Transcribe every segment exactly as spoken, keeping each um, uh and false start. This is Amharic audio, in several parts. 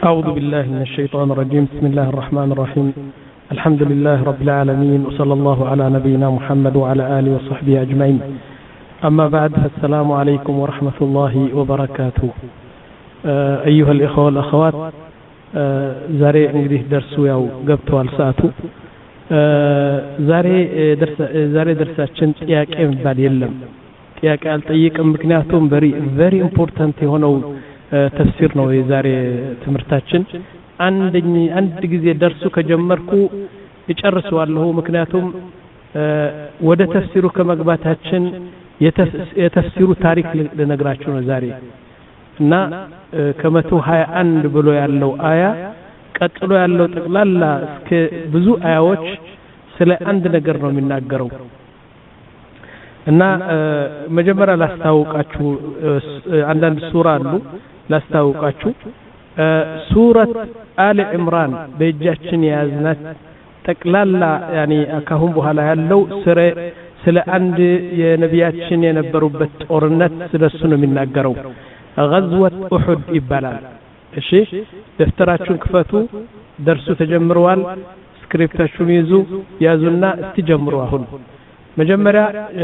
أعوذ بالله من الشيطان الرجيم. بسم الله الرحمن الرحيم. الحمد لله رب العالمين، وصلى الله على نبينا محمد وعلى آله وصحبه أجمعين. أما بعد، فالسلام عليكم ورحمة الله وبركاته. أيها الإخوة والأخوات، ዛሬ እንግዲህ ደርሱ ያው ገብቷል ሰዓቱ። ዛሬ ደርሳ ዛሬ ደርሳችን ጥያቄ የሚባል የለም። ጥያቄ አልጠይቅም፣ ምክንያቱም ቨሪ ቨሪ ኢምፖርታንት የሆነው ተፍሲር ነው የዛሬ ትምህርታችን። አንደኝ አንድ ጊዜ ደርሱ ከጀመርኩ እጨርሰዋለሁ፣ ምክንያቱም ወደ ተፍሲሩ ከመግባታችን የተፍሲሩ ታሪክ ልነግራችሁ ነው ዛሬ እና ከመቶ ሃያ አንድ ብሎ ያለው አያ ቀጥሎ ያለው ጠቅላላ እስከ ብዙ አያዎች ስለ አንድ ነገር ነው የሚናገረው። እና መጀመሪያ ላስታውቃችሁ አንዳንድ ሱራ አሉ ላስታውቃችሁ። ሱረት አሊ ኢምራን በእጃችን የያዝናት ጠቅላላ ያኒ ካሁን በኋላ ያለው ስለ ስለ አንድ የነቢያችን የነበሩበት ጦርነት ስለሱ ነው የሚናገረው። غزوة أحد ይባላል። እሺ ደፍተራችሁን ክፈቱ፣ ደርሱ ተጀምሯል። ስክሪፕታችሁን ይዙ ያዙና እስቲ አሁን መጀመሪያ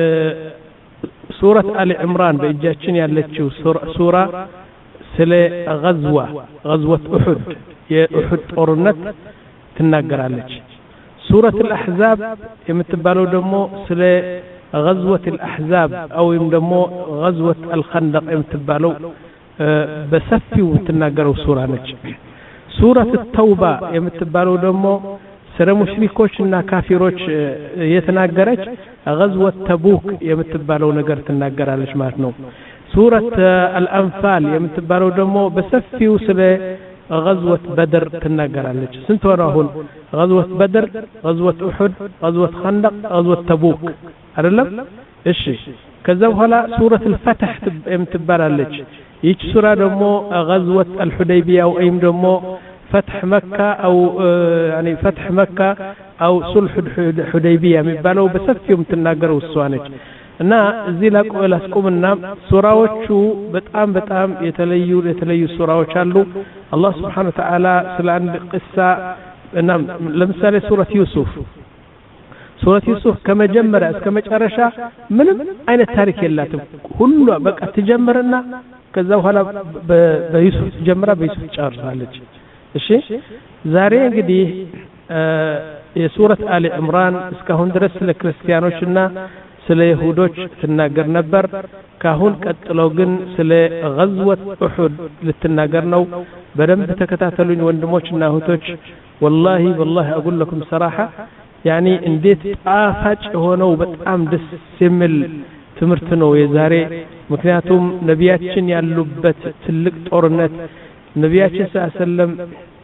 ሱረት አሊ ኢምራን በእጃችን ያለችው ሱራ ስለ غزوة غزوة أحد የኡሑድ ጦርነት ትናገራለች። ሱረት الأحزاب የምትባለው ደግሞ ስለ غزوة الأحزاب أو يمدمو غزوة الخندق يمتبالو بسفي وتناقروا سورة نج. سورة التوبة يمتبالو دمو سر مشركوشنا كافروش يتناقرج. غزوة تبوك يمتبالو نقر تناقرالش ماتنو. سورة الأنفال يمتبالو دمو بسفي وسر غزوة بدر تناقرالش. سنتونا هون غزوة بدر، غزوة أحد، غزوة خندق، غزوة تبوك. አይደለም? እሺ ከዛ በኋላ ሱረት الفتح የምትባላለች። ይህች ሱራ ደግሞ غزوة الحديبية ወይም ደግሞ فتح مكة أو يعني فتح مكة أو صلح الحديبية የሚባለው በሰፊው የምትናገረው እሷ ነች። እና እዚህ ላስቆምና ሱራዎቹ በጣም በጣም የተለዩ የተለዩ ሱራዎች አሉ። አላህ Subhanahu Wa Ta'ala ስለ አንድ ቅሳ እና ለምሳሌ ሱረት ዩሱፍ ሱረት ዩሱፍ ከመጀመሪያ እስከ መጨረሻ ምንም አይነት ታሪክ የላትም። ሁሉ በቃ ትጀምርና ከዛ በኋላ በዩሱፍ ትጀምራ በዩሱፍ ጨርሳለች። እሺ ዛሬ እንግዲህ የሱረት አሊ ኢምራን እስካሁን ድረስ ስለ ክርስቲያኖችና ስለ ይሁዶች ትናገር ነበር። ካሁን ቀጥሎ ግን ስለ غزوة أحد ልትናገር ነው። በደንብ ተከታተሉኝ ወንድሞችና እህቶች። والله والله اقول لكم صراحه يعني እንዴት ጣፋጭ ሆነው በጣም ደስ የሚል ትምህርት ነው የዛሬ። ምክንያቱም ነቢያችን ያሉበት ትልቅ ጦርነት ነቢያችን ሰለላም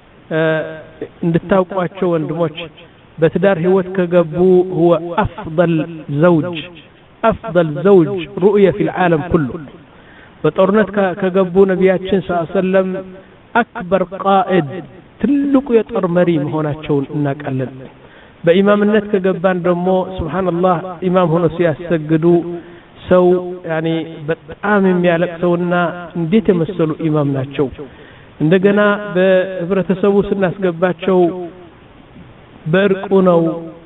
እንድታውቋቸው ወንድሞች በትዳር ህይወት ከገቡ هو افضل زوج افضل زوج رؤيه في العالم كله። በጦርነት ከገቡ ነቢያችን ሰለላም اكبر قائد ትልቁ የጦር መሪ መሆናቸውን እናውቃለን። በኢማምነት ከገባን ደግሞ ሱብሃንአላህ ኢማም ሆኖ ሲያሰግዱ ሰው ያኒ በጣም የሚያለቅሰውና እንዴት የመሰሉ ኢማም ናቸው። እንደገና በህብረተሰቡ ስናስገባቸው በእርቁ ነው።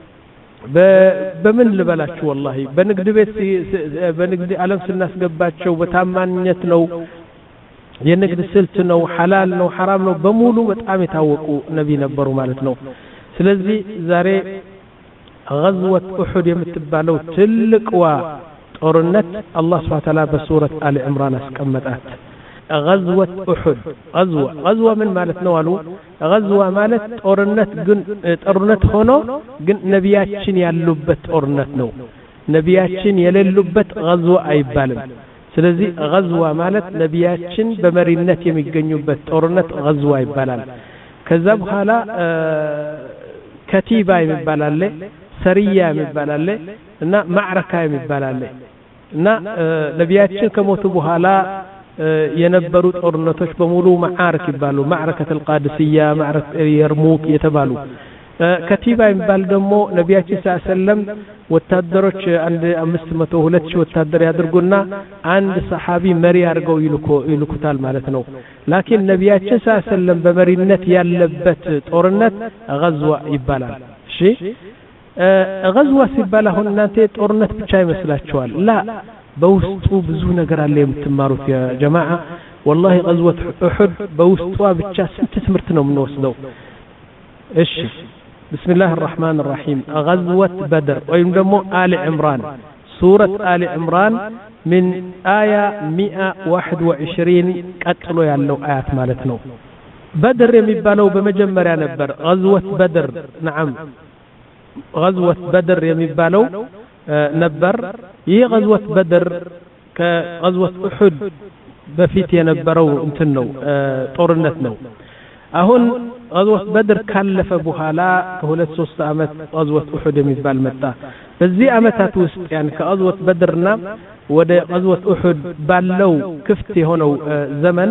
በምን ልበላችሁ والله በንግድ ቤት በንግድ ዓለም ስናስገባቸው በታማኝነት ነው። የንግድ ስልት ነው፣ ሐላል ነው፣ ሐራም ነው በሙሉ በጣም የታወቁ ነብይ ነበሩ ማለት ነው። ስለዚህ ዛሬ غزوة أحد የምትባለው ትልቅዋ ጦርነት አላህ Subhanahu Wa Ta'ala በሱረት አሊ ኢምራን አስቀመጣት። غزوة أحد غزوة غزوة ምን ማለት ነው አሉ። غزوة ማለት ጦርነት ግን ጦርነት ሆኖ ግን ነቢያችን ያሉበት ጦርነት ነው። ነቢያችን የሌሉበት غزوة አይባልም። ስለዚህ غزوة ማለት ነቢያችን በመሪነት የሚገኙበት ጦርነት غزوة ይባላል። ከዛ በኋላ ከቲባ የሚባል አለ፣ ሰሪያ የሚባል አለ እና ማዕረካ የሚባል አለ። እና ነቢያችን ከሞቱ በኋላ የነበሩ ጦርነቶች በሙሉ ማዕረክ ይባላሉ። ማዕረከተ القادسية፣ ማዕረከ የርሙክ የተባሉ ከቲባ የሚባል ደግሞ ነቢያችን ሰለላሁ ዐለይሂ ወሰለም ወታደሮች አንድ አምስት መቶ ሁለት ሺህ ወታደር ያድርጉና አንድ ሰሃቢ መሪ አድርገው ይልኩ ይልኩታል ማለት ነው። ላኪን ነቢያችን ሰለላሁ ዐለይሂ ወሰለም በመሪነት ያለበት ጦርነት ገዝዋ ይባላል። እሺ ገዝዋ ሲባል አሁን እናንተ ጦርነት ብቻ ይመስላችኋል? ላ በውስጡ ብዙ ነገር አለ የምትማሩት ያ ጀማዓ። والله غزوة أحد بوسطوا ብቻ ስንት ትምህርት ነው የምንወስደው? እሺ بسم الله الرحمن الرحيم غزوة بدر ወይም ደግሞ آل عمران سورة آل عمران من آية مئة وواحد وعشرين ቀጥሎ ያለው አያት ማለት ነው። بدر የሚባለው በመጀመሪያ ነበር غزوة بدر نعم غزوة بدر የሚባለው ነበር። ይህ غزوة بدر ከغزوة أحد በፊት የነበረው እንትን ነው ጦርነት ነው። አሁን غزوة بدر ካለፈ በኋላ ከሁለት ሶስት አመት غزوة أحد የሚባል መጣ። በዚህ አመታት ውስጥ ያን ከغزوة بدرና ወደ غزوة أحد ባለው ክፍት የሆነው ዘመን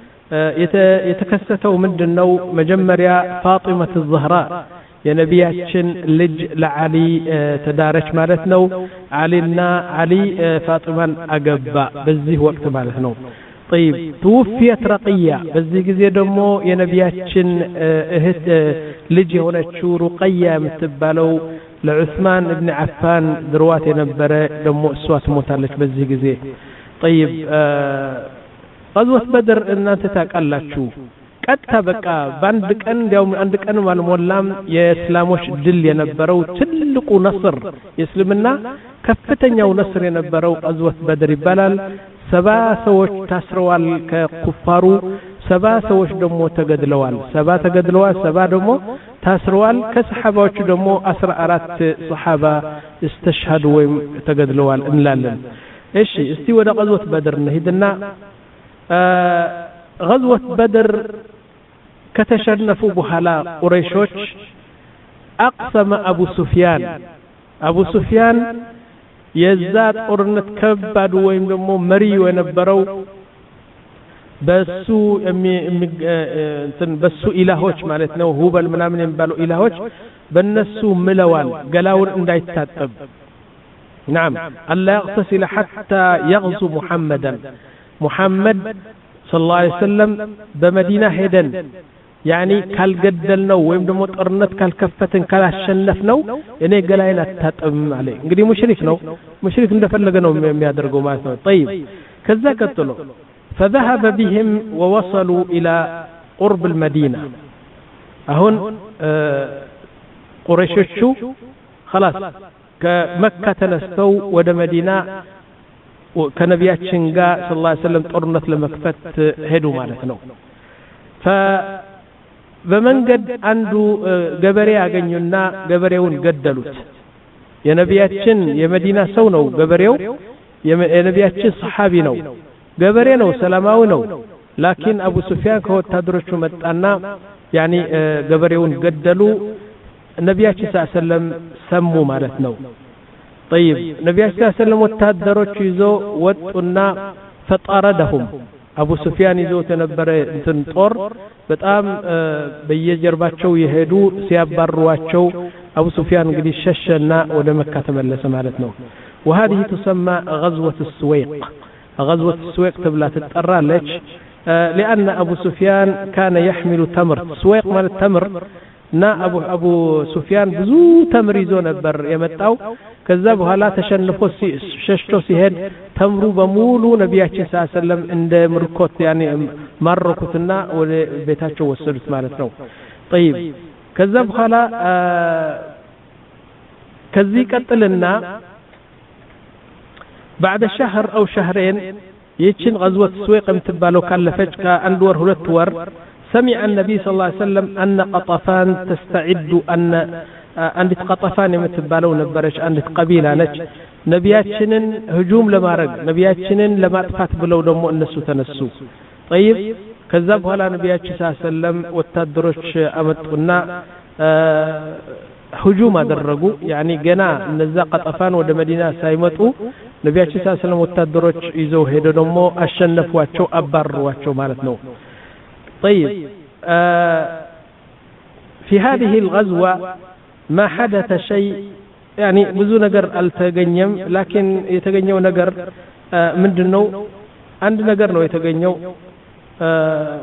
የተከሰተው ምንድነው? መጀመሪያ ፋጢማ الزهراء የነቢያችን ልጅ ለዓሊ ተዳረች ማለት ነው። ዓሊና ዓሊ ፋጢማን አገባ በዚህ ወቅት ማለት ነው። طيب توفيت رقية በዚህ ጊዜ ደግሞ የነቢያችን እህት ልጅ የሆነችው ሩቀያ የምትባለው ለዑስማን ኢብኑ አፋን ድርዋት የነበረ ደግሞ እሷ ትሞታለች በዚህ ጊዜ። طيب غزوة بدر እናንተ ታውቃላችሁ። ቀጥታ በቃ በአንድ ቀን ያው አንድ ቀን ማልሞላም የእስላሞች ድል የነበረው ትልቁ ነስር የእስልምና ከፍተኛው ነስር የነበረው غزوة بدر ይባላል። ሰባ ሰዎች ታስረዋል ከኩፋሩ፣ ሰባ ሰዎች ደግሞ ተገድለዋል። ሰባ ተገድለዋል፣ ሰባ ደግሞ ታስረዋል። ከሰሃባዎቹ ደግሞ አስራ አራት ሰሃባ استشهدوا ወይም ተገድለዋል እንላለን። እሺ እስቲ ወደ غزوة بدر እንሂድና غزوة بدر ከተሸነፉ በኋላ ቁረይሾች أقسم أبو سفيان أبو سفيان የዛ ጦርነት ከባድ ወይም ደግሞ መሪው የነበረው በሱ እንትን በሱ ኢላሆች ማለት ነው ሁበል ምናምን የሚባለው ኢላሆች በነሱ ምለዋል ገላውን እንዳይታጠብ። نعم الله يغتسل حتى يغزو محمدا محمد صلى الله عليه وسلم بمدينة هدن يعني ካልገደልነው ወይም ደግሞ ጦርነት ካልከፈትን ካላሸነፍነው እኔ ገላይን አታጠብም አለ። እንግዲህ ሙሽሪክ ነው፣ ሙሽሪክ እንደፈለገ ነው የሚያደርገው ማለት ነው። طيب ከዛ ቀጥሎ فذهب بهم ووصلوا الى قرب المدينه አሁን ቁረይሾቹ خلاص ከመካ ተነስተው ወደ መዲና ከነቢያችን ጋር ሰለላሁ ዐለይሂ ወሰለም ጦርነት ለመክፈት ሄዱ ማለት ነው። ف በመንገድ አንዱ ገበሬ ያገኙና ገበሬውን ገደሉት። የነቢያችን የመዲና ሰው ነው ገበሬው፣ የነቢያችን ሰሃቢ ነው፣ ገበሬ ነው፣ ሰላማዊ ነው። ላኪን አቡ ሱፊያን ከወታደሮቹ መጣና ያኒ ገበሬውን ገደሉ። ነቢያችን ሰለላሁ ዐለይሂ ወሰለም ሰሙ ማለት ነው። طيب ነቢያችን ሰለላሁ ዐለይሂ ወሰለም ወታደሮቹ ይዘው ወጡና فطاردهم አቡ ሱፊያን ይዘውት የነበረ እንትን ጦር በጣም በየጀርባቸው የሄዱ ሲያባሯቸው አቡ ሱፊያን እንግዲህ ሸሸና ወደ መካ ተመለሰ ማለት ነው። وهذه تسمى غزوة السويق غزوة السويق تبلا تتطرالች لأن أبو سفيان كان يحمل تمر سويق ማለት ተምር እና አቡ አቡ ሱፊያን ብዙ ተምር ይዞ ነበር የመጣው። ከዛ በኋላ ተሸንፎ ሸሽቶ ሲሄድ ተምሩ በሙሉ ነቢያችን ሰለላሁ ዐለይሂ ወሰለም እንደ ምርኮት ያኔ ማረኩትና ወደ ቤታቸው ወሰዱት ማለት ነው። طيب ከዛ በኋላ ከዚህ ቀጥልና بعد شهر أو شهرين ይችን غزوة السويق የምትባለው ካለፈች ከአንድ ወር ሁለት ወር سمع النبي صلى الله عليه وسلم أن قطفان تستعد أن አንዲት ቀጠፋን የምትባለው ነበረች አንዲት ቀቢላ ነች። ነቢያችንን ህጁም ለማድረግ ነቢያችንን ለማጥፋት ብለው ደግሞ እነሱ ተነሱ። طيب ከዛ በኋላ ነቢያችን ሰለላሁ ዐለይሂ ወሰለም ወታደሮች አመጡና ህጁም አደረጉ። ያኒ ገና እነዛ ቀጠፋን ወደ መዲና ሳይመጡ ነቢያችን ሰለላሁ ዐለይሂ ወሰለም ወታደሮች ይዘው ሄደው ደግሞ አሸነፏቸው፣ አባረሯቸው ማለት ነው። طيب في في هذه الغزوة ما حدث شيء يعني بزو نجر التجنيم لكن يتجنيو نجر آه من دنو عند نجر نو يتجنيو آه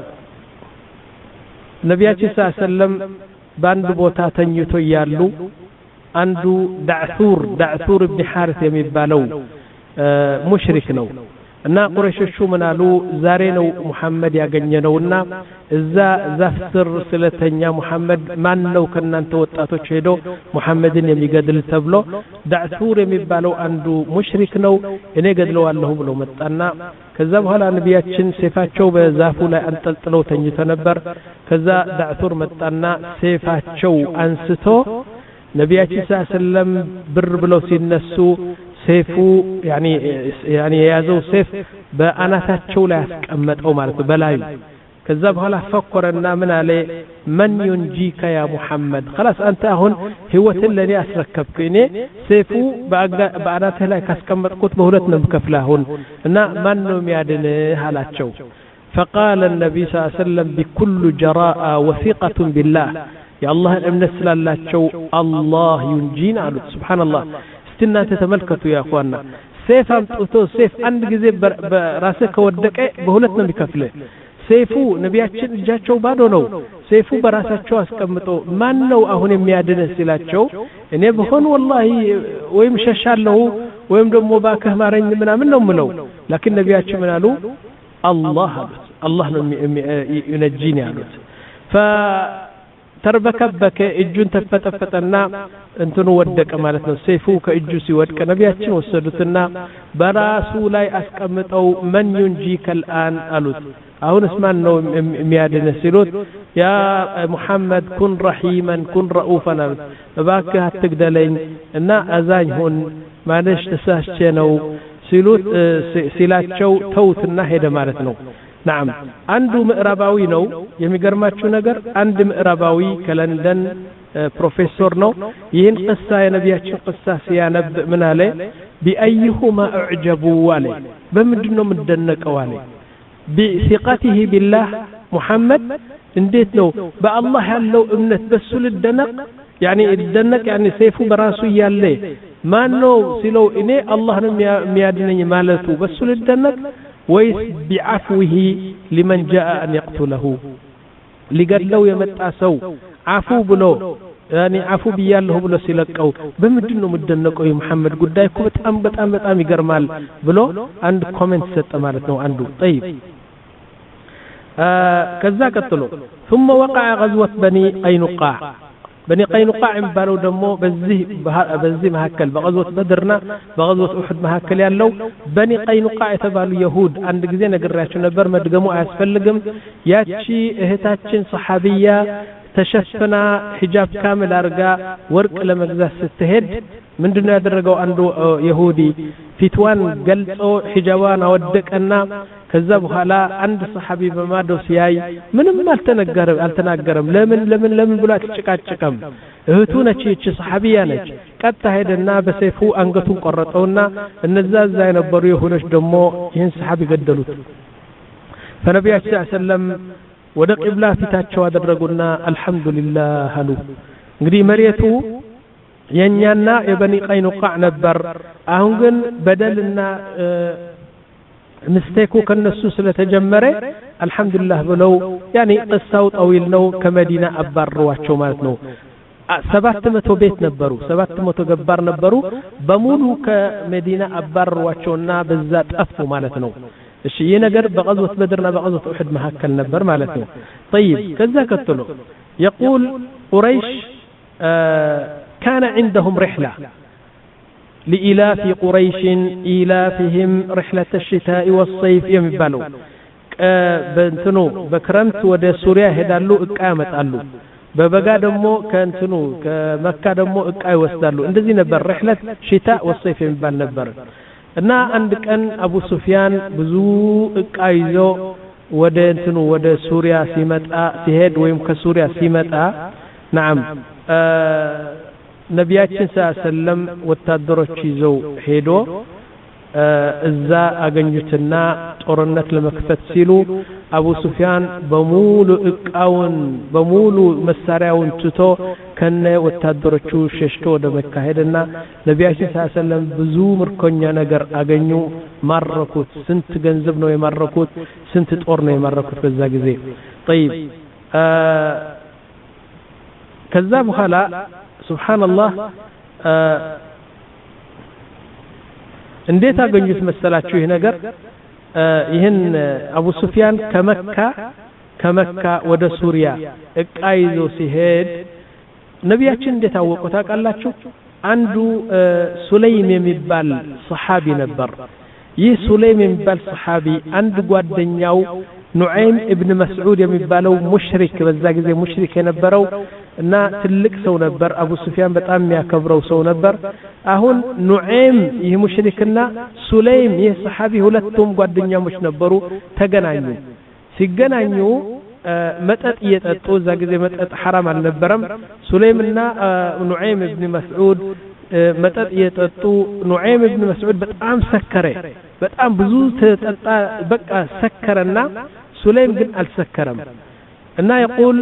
نبياتي صلى الله عليه وسلم باند بوتا تنيتو يالو عنده دعثور دعثور ابن حارث يميبالو آه مشرك نو እና ቁረይሾቹ ምናሉ ዛሬ ነው መሐመድ ያገኘነውና እዛ ዛፍስር ስለተኛ መሐመድ ማን ነው ከናንተ ወጣቶች ሄዶ መሐመድን የሚገድል ተብሎ ዳዕቱር የሚባለው አንዱ ሙሽሪክ ነው እኔ ገድለዋለሁ ብሎ መጣና ከዛ በኋላ ነቢያችን ሴፋቸው በዛፉ ላይ አንጠልጥለው ተኝተው ነበር ከዛ ዳዕቱር መጣና ሴፋቸው አንስቶ ነቢያችን ሰለላም ብር ብለው ሲነሱ ሴፉ ያኒ ያኒ የያዘው ሴፍ በአናታቸው ላይ አስቀመጠው ማለት ነው በላዩ ከዛ በኋላ ፈቆረና ምን አለ ማን ينجيك يا محمد خلاص አንተ አሁን ህይወትን ለኔ አስረከብከኝ ሴፉ በአናትህ ላይ ካስቀመጥኩት በሁለት ነው ከፍላሁን እና ማን ነው የሚያድንህ አላቸው فقال النبي صلى الله عليه وسلم بكل جراءة وثقة بالله يا الله الامنت ስላላቸው الله ينجينا አሉት سبحان الله እናንተ ተመልከቱ ያ اخوانا ሴፍ አምጥቶ ሴፍ አንድ ጊዜ በራስህ ከወደቀ በሁለት ነው የሚከፍልህ ሴፉ ነቢያችን እጃቸው ባዶ ነው ሴፉ በራሳቸው አስቀምጦ ማን ነው አሁን የሚያድነህ ሲላቸው እኔ በሆን والله ወይም ሸሻለሁ ወይም ደግሞ ባከህ ማረኝ ምናምን ነው ምለው لكن ነቢያችን ምን አሉ አላህ አላህ ነው ይነጂኒ አሉት ف ተርበከበከ እጁን ተፈጠፈጠና እንትኑ ወደቀ ማለት ነው ሴፉ ከእጁ ሲወድቅ ነቢያችን ወሰዱትና በራሱ ላይ አስቀምጠው ማን ينجيك الآن አሉት አሁንስ ማን ነው የሚያድንህ ሲሉት ያ ሙሐመድ ኩን ረሂማን ኩን ረኡፋን አሉት እባክህ አትግደለኝ እና አዛኝ ሁን ማለሽ ተሳስቼ ነው ሲሉት ሲላቸው ተውትና ሄደ ማለት ነው نعم عنده مئرباوي نو የሚገርማችሁ ነገር አንድ ምዕራባዊ ከለንደን ፕሮፌሰር ነው ይህን قصه የነቢያችን قصه ሲያነብ ምን አለ بأيهما اعجبوا አለ በምንድነው ምደነቀው አለ بثقته بالله محمد እንዴት ነው በአላህ ያለው እምነት በሱ ልደነቅ يعني الدنك يعني سيفو براسو ياله ما نو سيلو اني الله ነው የሚያድነኝ ማለቱ በሱ ልደነቅ ويس بعفوه لمن جاء أن يقتله لقدلو يمتع سو عفو بلو يعني عفو بياله بلو سيلقو بمدنو مدنقو يا محمد قد دايكو بتأم بتأم بتأم يقرمال بلو عند كومنت ست مالتنا عنده طيب آه كذا قتلو ثم وقع غزوة بني قينقاع بني قينقاع بانو دمو بزي بزي مهكل بغزوة بدرنا بغزوة أحد مهكل يالو بني قينقاع يتبالو يهود عند ጊዜ ነግራችሁ ነበር መድገሙ አያስፈልግም ያቺ እህታችን ሰሃቢያ ተሸፈና ሂጃብ ካምል አርጋ ወርቅ ለመግዛት ስትሄድ ምንድነው ያደረገው አንዱ ይሁዲ ፊትዋን ገልጾ ሂጃቧን አወደቀና ከዛ በኋላ አንድ ሰሃቢ በማዶ ሲያይ ምንም አልተነገረም አልተናገረም ለምን ለምን ለምን ብሎ አትጨቃጨቀም እህቱ ነች እቺ ሰሃቢያ ነች ቀጣ ሄደና በሰይፉ አንገቱን ቆረጠውና እነዛ እዛ የነበሩ ይሁዶች ደግሞ ይህን ሰሃቢ ገደሉት ፈነቢያችን ሰለላሁ ዐለይሂ ወሰለም ወደ ቂብላ ፊታቸው አደረጉና አልহামዱሊላህ አሉ እንግዲህ መሪያቱ የኛና የበኒ ቀይኑቃዕ ነበር አሁን ግን በደልና ምስተይኩ ከነሱ ስለተጀመረ አልহামዱሊላህ ብለው ያኒ قصው طويل ነው ከመዲና አባረዋቸው ማለት ነው ሰባት መቶ ቤት ነበሩ ሰባት መቶ ገባር ነበሩ በሙሉ ከመዲና አባረዋቸውና በዛ ጠፉ ማለት ነው እሺ ይሄ ነገር በغزوة بدرና በغزوة احد መሐከል ነበር ማለት ነው طيب ከዛ ቀጥሎ يقول قريش آه كان عندهم رحلة لإلاف قريش إلافهم رحلة الشتاء والصيف يمبالو بنتنو بكرمت ودى سوريا هدالو اقامت قالو ببقى دمو كانتنو كمكة دمو اقاي وسدالو اندزي نبر رحلة شتاء والصيف يمبال نبر እና አንድ ቀን አቡ ሱፊያን ብዙ እቃይዞ ወደ እንትኑ ወደ ሱሪያ ሲመጣ ሲሄድ ወይም ከሱሪያ ሲመጣ نعم ነቢያችን ሰለላሁ ዐለይሂ ወሰለም ወታደሮች ይዘው ሄዶ እዛ አገኙትና ጦርነት ለመክፈት ሲሉ አቡ ሱፊያን በሙሉ እቃውን በሙሉ መሳሪያውን ትቶ ከነ ወታደሮቹ ሸሽቶ ወደ መካ ሄደና ነቢያችን ሰለላሁ ዐለይሂ ወሰለም ብዙ ምርኮኛ ነገር አገኙ ማረኩት ስንት ገንዘብ ነው የማረኩት ስንት ጦር ነው የማረኩት በዛ ጊዜ طيب ከዛ በኋላ ሱብሃንአላህ እንዴት አገኙት መሰላችሁ ይሄ ነገር ይሄን አቡ ሱፊያን ከመካ ከመካ ወደ ሱሪያ እቃ ይዞ ሲሄድ ነቢያችን እንዴት አወቁ ታውቃላችሁ አንዱ ሱለይም የሚባል ሱሐቢ ነበር ይህ ሱለይም የሚባል ሱሐቢ አንድ ጓደኛው ኑዓይም ኢብኑ መስዑድ የሚባለው ሙሽሪክ በዛ ጊዜ ሙሽሪክ የነበረው እና ትልቅ ሰው ነበር አቡ ሱፊያን በጣም የሚያከብረው ሰው ነበር አሁን ኑዓይም ይህ ሙሽሪክና ሱለይም ይህ ሱሐቢ ሁለቱም ጓደኛሞች ነበሩ ተገናኙ ሲገናኙ መጠጥ እየጠጡ እዛ ጊዜ መጠጥ حرام አልነበረም ሱለይምና ኑዓይም ኢብኑ መስዑድ መጠጥ እየጠጡ ኑዓይም ኢብኑ መስዑድ በጣም ሰከረ በጣም ብዙ ተጠጣ በቃ ሰከረና ሱለይም ግን አልሰከረም እና يقول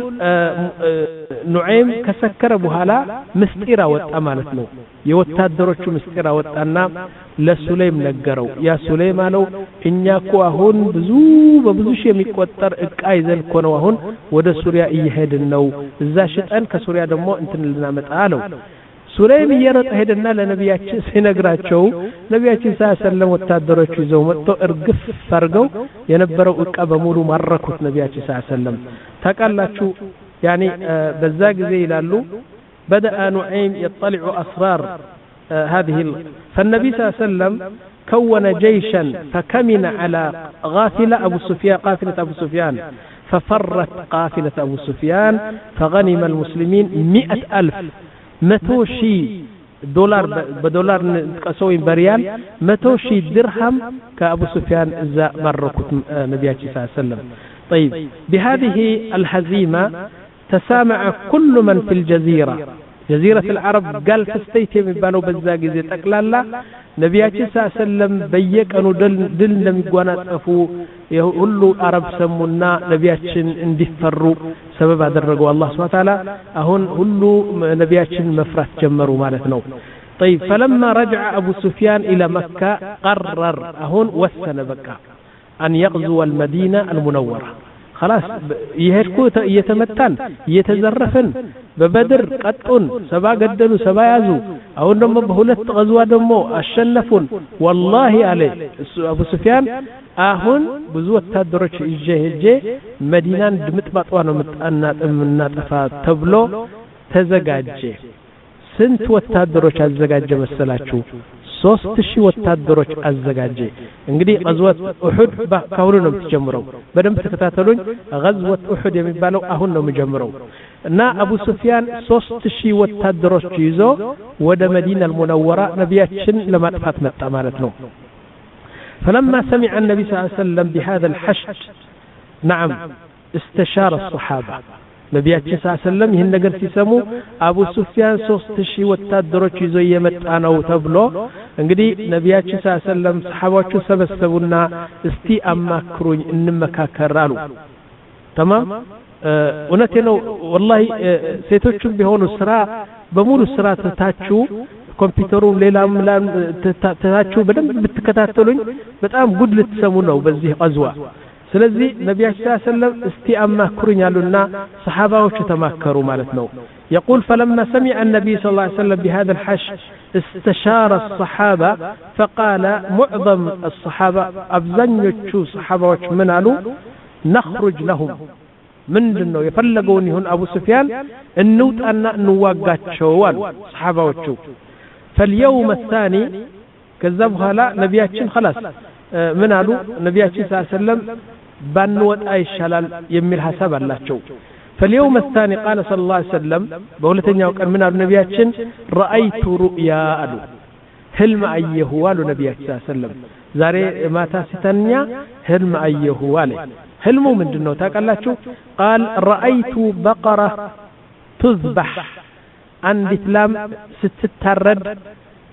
ኑዓይም ከሰከረ በኋላ ምስጢር አወጣ ማለት ነው የወታደሮቹ ምስጢር አወጣና ለሱለይም ነገረው ያ ሱለይም አለው እኛኮ አሁን ብዙ በብዙ ሺህ የሚቆጠር እቃ ይዘን እኮ ነው አሁን ወደ ሱሪያ እየሄድን ነው እዛ ሽጠን ከሱሪያ ደግሞ እንትን ልናመጣ አለው ሱለይም እየሮጠ ሄደና ለነቢያችን ሲነግራቸው ነቢያችን ሰለላሁ ወታደሮቹ ይዘው መጥተው እርግፍ አድርገው የነበረው እቃ በሙሉ ማረኩት ነቢያችን ሰለላሁ ታውቃላችሁ ያኒ በዛ ጊዜ ይላሉ بدأ نعيم يطلع أسرار هذه فالنبي صلى الله عليه وسلم كون جيشا فكمن على غافلة أبو سفيان قافلة أبو سفيان ففرت قافلة أبو سفيان فغنم المسلمين مئة ألف متو شي دولار بدولار قسوين بريال متو شي درهم كأبو سفيان إذا مركت نبياتي صلى الله عليه وسلم طيب بهذه الهزيمة تسامع كل من في الجزيرة جزيرة العرب قال فاستيتي من بانو بزاقي زي تقلالا نبياتي صلى الله عليه وسلم بيك أنو دل, دل نميقوانات أفو يقولوا عرب سمونا نبياتي اندفروا سبب هذا الرقوة الله سبحانه وتعالى أهون هلو نبياتي مفرات جمروا مالتنا طيب فلما رجع أبو سفيان إلى مكة قرر أهون وسن بكة أن يغزو المدينة المنورة خلاص يهدكو يتمتن يتزرفن ببدر قطن سبا قدلوا سبا يازوا أو نما بهولت غزوة دمو الشنفون والله عليه أبو سفيان أهون بزوة تدرج إجيه إجيه مدينة دمت بطوانا متأنات منات تبلو تزقاجي سنت وتدرج الزقاجي مسلاتشو ሶስት ሺህ ወታደሮች አዘጋጀ እንግዲህ غزوة أحد ከሁሉ ነው ተጀምረው በደንብ ተከታተሉኝ غزوة أحد የሚባለው አሁን ነው የሚጀምረው እና አቡ ሱፊያን ሶስት ሺህ ወታደሮች ይዞ ወደ መዲና المنورة ነቢያችን ለማጥፋት መጣ ማለት ነው فلما سمع النبي صلى الله عليه وسلم بهذا الحشد نعم استشار الصحابة ነቢያችን ሰለላሁ ዐለይሂ ወሰለም ይህን ነገር ሲሰሙ አቡ ሱፊያን ሶስት ሺህ ወታደሮች ይዞ የመጣ ነው ተብሎ እንግዲህ ነቢያችን ሰለላሁ ዐለይሂ ወሰለም ሰሃባዎቹ ሰበሰቡና እስቲ አማክሩኝ እንመካከራሉ تمام እውነቴ ነው والله ሴቶቹም ቢሆኑ ስራ በሙሉ ስራ ተታችሁ ኮምፒውተሩን ሌላም ተታችሁ በደንብ ብትከታተሉኝ በጣም ጉድ ልትሰሙ ነው በዚህ غزوة ስለዚህ ነቢያችን ሰለላሁ ዐለይሂ ወሰለም እስቲ አማክሩኝ አሉና ሰሃባዎቹ ተማከሩ ማለት ነው يقول فلما سمع النبي صلى الله عليه وسلم بهذا الحشد استشار الصحابة فقال معظم الصحابة أبزنيوቹ صحابዎች ምን አሉ نخرج لهم ምንድነው የፈለገውን ይሁን አቡ ሱፊያን እንውጣና እንዋጋቸው አሉ ሰሃባዎቹ فاليوم الثاني ከዛ በኋላ ነቢያችን خلاص ምን አሉ ነቢያችን ሰለላሁ ዐለይሂ ወሰለም ባንወጣ ይሻላል የሚል ሐሳብ አላቸው فاليوم الثاني قال صلى الله عليه وسلم በሁለተኛው ቀን ምን አሉ ነቢያችን رأيت رؤيا አሉ ህልም አየሁ አሉ ነቢያችን ሰለላሁ ዐለይሂ ወሰለም ዛሬ ማታ ሲተኛ ህልም አየሁ አለ ህልሙ ምንድነው ታውቃላችሁ قال رأيت بقرة تذبح አንዲት ላም ስትታረድ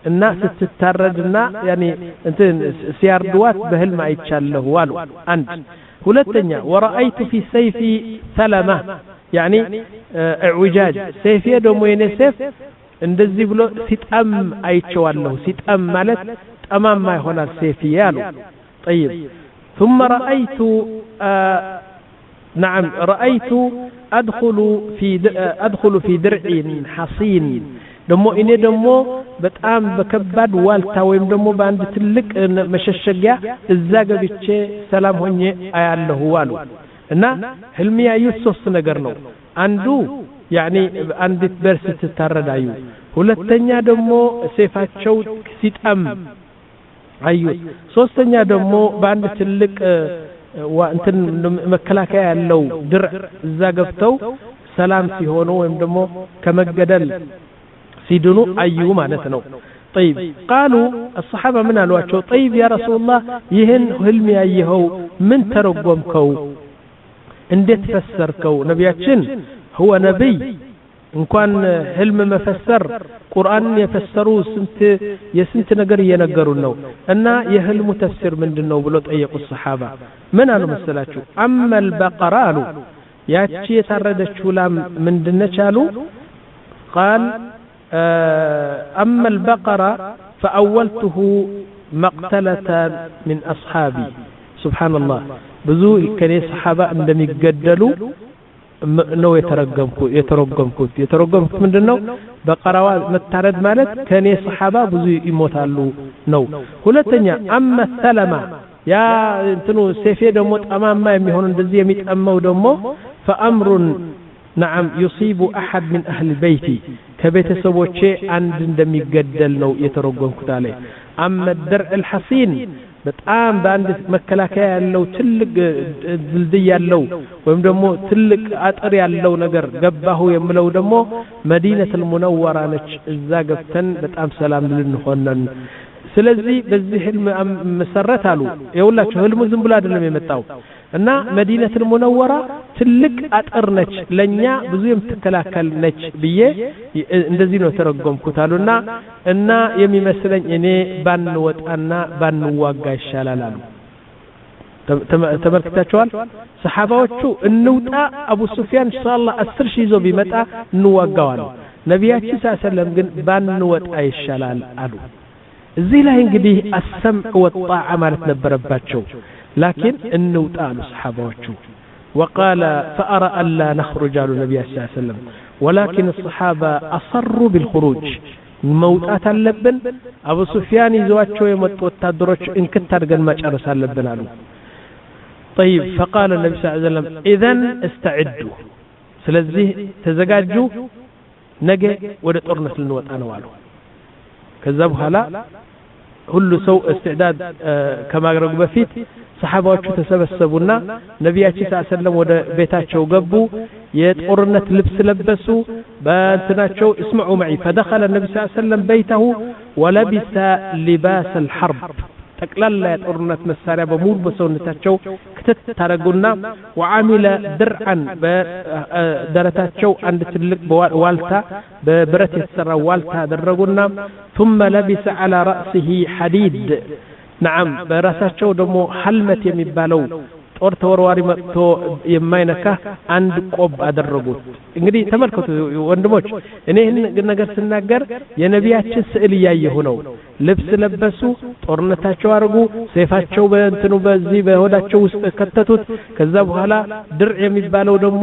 እና ስትታረድና ያኒ እንትን ሲያርዱዋት በህልም አይቻለሁ አሉ አንድ ሁለተኛ ወራአይቱ ፊ ሰይፊ ሰለማ ያኒ እዕውጃጅ ሰይፊ ደሞ የኔ ሰይፍ እንደዚህ ብሎ ሲጣም አይቼዋለሁ ሲጣም ማለት ጠማማ ይሆናል ሰይፊ ያሉ طيب ثم رأيت آه نعم رأيت أدخل في أدخل في درع حصين دمو إني دمو بتأم بكباد والتا ويم دمو باند تلك مششجع الزاجة بتشي سلام هني أيالله والو إننا هلمي أيوسوس نجرنو عنده يعني عندي برس تتردد أيو ሁለተኛ ደግሞ ሰይፋቸው ሲጣም አዩት ሶስተኛ ደግሞ በአንድ ትልቅ እንትን መከላከያ ያለው ድር እዛ ገብተው ሰላም ሲሆኑ ወይም ደግሞ ከመገደል ሲድኑ አዩ ማለት ነው طيب قالوا الصحابه من قالوا طيب يا رسول الله ይህን ህልም ያየኸው ምን ተረጎምከው እንዴት ፈሰርከው ነብያችን هو ነብይ እንኳን ህልም መፈሰር ቁርአን የፈሰሩ ስንት የስንት ነገር እየነገሩን ነው እና የህልሙ ተፍሲር ምንድነው ብሎ ጠየቁ الصحابه ምን አሉ መሰላችሁ اما البقره አሉ ያቺ የታረደችው ላም ምንድነች አሉ قال اما البقره فاولته مقتله من اصحابي سبحان الله ብዙ ከኔ صحابه እንደሚገደሉ ነው የተረገምኩት የተረገምኩት የተረገምኩት ምንድነው በቀራዋ መታረድ ማለት ከኔ ሱሐባ ብዙ ይሞታሉ ነው ሁለተኛ አማ ሰለማ ያ እንትኑ ሰይፌ ደሞ ጠማማ የሚሆን እንደዚህ የሚጠመው ደሞ فامر نعم يصيب احد من اهل بيتي ከቤተሰቦቼ አንድ እንደሚገደል ነው የተረገምኩት አለ اما الدرع الحصين በጣም በአንድ መከላከያ ያለው ትልቅ ድልድይ ያለው ወይም ደግሞ ትልቅ አጥር ያለው ነገር ገባሁ የምለው ደግሞ መዲነቱል ሙነወራ ነች እዛ ገብተን በጣም ሰላም ልንሆነን ስለዚህ በዚህ ህልም መሰረት አሉ የውላችሁ ህልሙ ዝም ብሎ አይደለም የመጣው እና መዲነቱል ሙነወራ ትልቅ አጥር ነች ለኛ ብዙ የምትከላከል ነች ብዬ እንደዚህ ነው ተረጎምኩት አሉና እና የሚመስለኝ እኔ ባንወጣና ባንዋጋ ይሻላል አሉ ተመልክታችኋል ሰሃባዎቹ እንውጣ አቡ ሱፊያን ኢንሻአላህ አስር ሺህ ይዞ ቢመጣ እንዋጋዋል ነብያችን ሰለላሁ ግን ባንወጣ ይሻላል አሉ እዚህ ላይ እንግዲህ አሰምዕ ወጣዓ ማለት ነበረባቸው لكن النوطا الصحابه وقال فأرى ألا نخرج على النبي صلى الله عليه وسلم ولكن الصحابة أصروا بالخروج موتات اللبن أبو سفيان يزواجه يموت وتدرج إن كنت ترجع ما جرس اللبن عليه طيب فقال النبي صلى الله عليه وسلم إذن استعدوا سلزه تزجاجوا نجى ودتورنا في النوط أنا والو كذبوا هلا كل سوء استعداد آه كما قالوا بفيت صحاباዎቹ ተሰበሰቡና ነብያችን ሰለላሁ ዐለይሂ ወሰለም ወደ ቤታቸው ገቡ የጦርነት ልብስ ለበሱ በእንትናቸው اسمعوا معي فدخل النبي صلى الله عليه وسلم بيته ولبس لباس الحرب ጠቅላላ የጦርነት መሳሪያ በሙሉ በሰውነታቸው ክትት ታረጉና وعامل درعا በደረታቸው አንድ ትልቅ ዋልታ በብረት የተሰራ ዋልታ አደረጉና ثم لبس على رأسه حديد نعم براساቸው ደግሞ ሐልመት የሚባለው ጦር ተወርዋሪ መጥቶ የማይነካ አንድ ቆብ አደረጉት እንግዲህ ተመልከቱ ወንድሞች እኔ ይሄን ነገር ስናገር የነቢያችን ስዕል ያየሁ ነው ልብስ ለበሱ ጦርነታቸው አርጉ ሰይፋቸው በእንትኑ በዚህ በሆዳቸው ውስጥ ከተቱት ከዛ በኋላ ድርዕ የሚባለው ደግሞ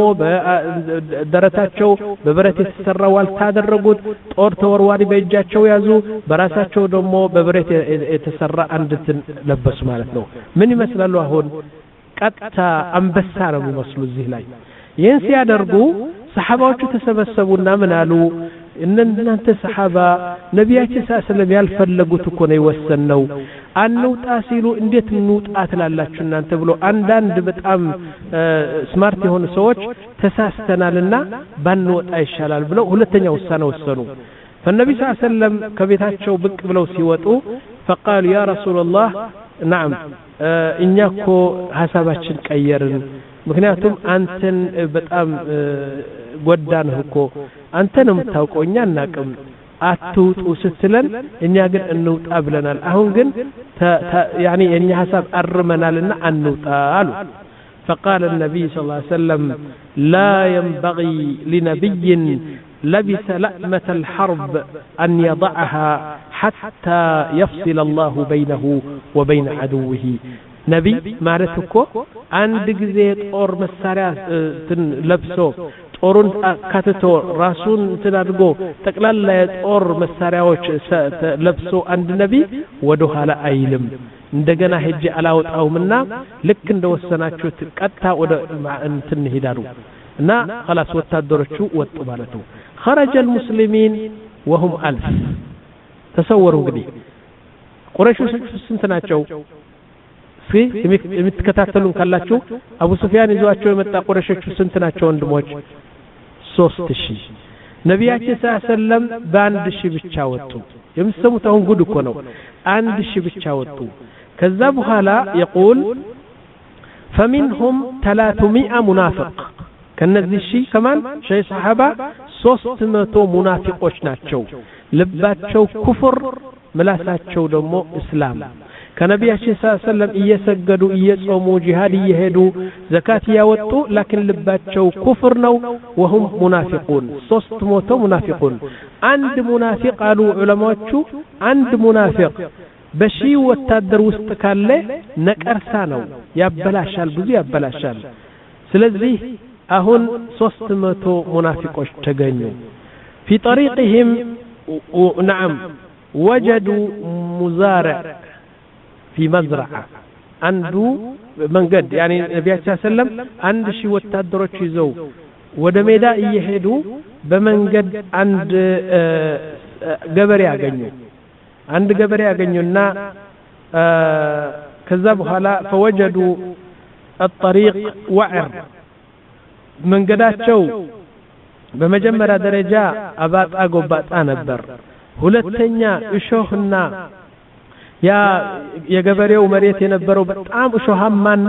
በደረታቸው በብረት የተሰራ ዋልታ አደረጉት ጦር ተወርዋሪ በእጃቸው ያዙ በራሳቸው ደግሞ በብረት የተሰራ አንድትን ለበሱ ማለት ነው ምን ይመስላሉ አሁን ቀጥታ አንበሳ ነው የሚመስሉ እዚህ ላይ ይህን ሲያደርጉ ሰሃባዎቹ ተሰበሰቡና ምን አሉ እናንተ ሰሃባ ነብያችን ሰለላሁ ያልፈለጉት እኮ ነው የወሰነው አንውጣ ሲሉ እንዴት እንውጣ ትላላችሁ እናንተ ብሎ አንዳንድ በጣም ስማርት የሆኑ ሰዎች ተሳስተናልና ባንወጣ ይሻላል ብለው ሁለተኛ ውሳኔ ወሰኑ فالنبي صلى الله عليه وسلم ከቤታቸው ብቅ ብለው ሲወጡ فقال يا رسول الله نعم እኛ እኮ ሐሳባችን ቀየርን ምክንያቱም አንተን በጣም ጎዳንህ እኮ አንተ ነው የምታውቀው እኛ እናቀም አትውጡ ስትለን እኛ ግን እንውጣ ብለናል አሁን ግን يعني እኛ ሐሳብ አርመናልና አንውጣ አሉ فقال النبي صلى الله عليه وسلم لا ينبغي لنبي لبس لأمة الحرب أن يضعها حتى يفصل الله بينه وبين عدوه نبي معناتكو عند ጊዜ ጦር መሳሪያ ለብሶ ጦሩን ካተቶ ራሱን ተዳርጎ ተቅላላ የጦር መሳሪያዎች ለብሶ አንድ ነቢ ወደ ኋላ አይልም እንደገና ሄጄ አላውጣውምና ልክ እንደወሰናችሁ ተቀጣ ወደ እንትን ሄዳሩ እና خلاص ወታደሮቹ ወጡ ማለት ነው خرج المسلمين وهم ألف تصوروا እንግዲህ ቁረይሾች ስንት ናቸው في የምትከታተሉን ካላችሁ አቡ ሱፊያን ይዟቸው የመጣ ቁረይሾች ስንት ናቸው ወንድሞች ሶስት ሺህ ነብያችን ሰለላም በአንድ ሺህ ብቻ ወጡ የምትሰሙት አሁን ጉድ እኮ ነው አንድ ሺህ ብቻ ወጡ ከዛ በኋላ يقول فمنهم ثلاثمائة منافق ከነዚህ ሺህ ከማን ሸይ ሰሃባ ሶስት መቶ ሙናፊቆች ናቸው ልባቸው ኩፍር ምላሳቸው ደግሞ እስላም ከነብያችን ሰለላም እየሰገዱ እየጾሙ ጂሃድ እየሄዱ ዘካት ያወጡ لكن ልባቸው ኩፍር ነው وهم منافقون ሶስት መቶ ሙናፊቁን አንድ ሙናፊቅ አሉ ዑለማዎቹ አንድ ሙናፊቅ በሺ ወታደር ውስጥ ካለ ነቀርሳ ነው ያበላሻል ብዙ ያበላሻል ስለዚህ አሁን ሶስት መቶ ሙናፊቆች ተገኙ في طريقهم نعم وجدوا مزارع في مزرعة عنده منقد يعني النبي صلى الله عليه وسلم عند شي ወታደሮች ይዘው ወደ ሜዳ እየሄዱ በመንገድ አንድ ገበሬ ያገኙ አንድ ገበሬ ያገኙና ከዛ በኋላ فوجدوا الطريق وعر መንገዳቸው በመጀመሪያ ደረጃ አባጣ ጎባጣ ነበር ሁለተኛ እሾህና ያ የገበሬው መሬት የነበረው በጣም እሾሃማና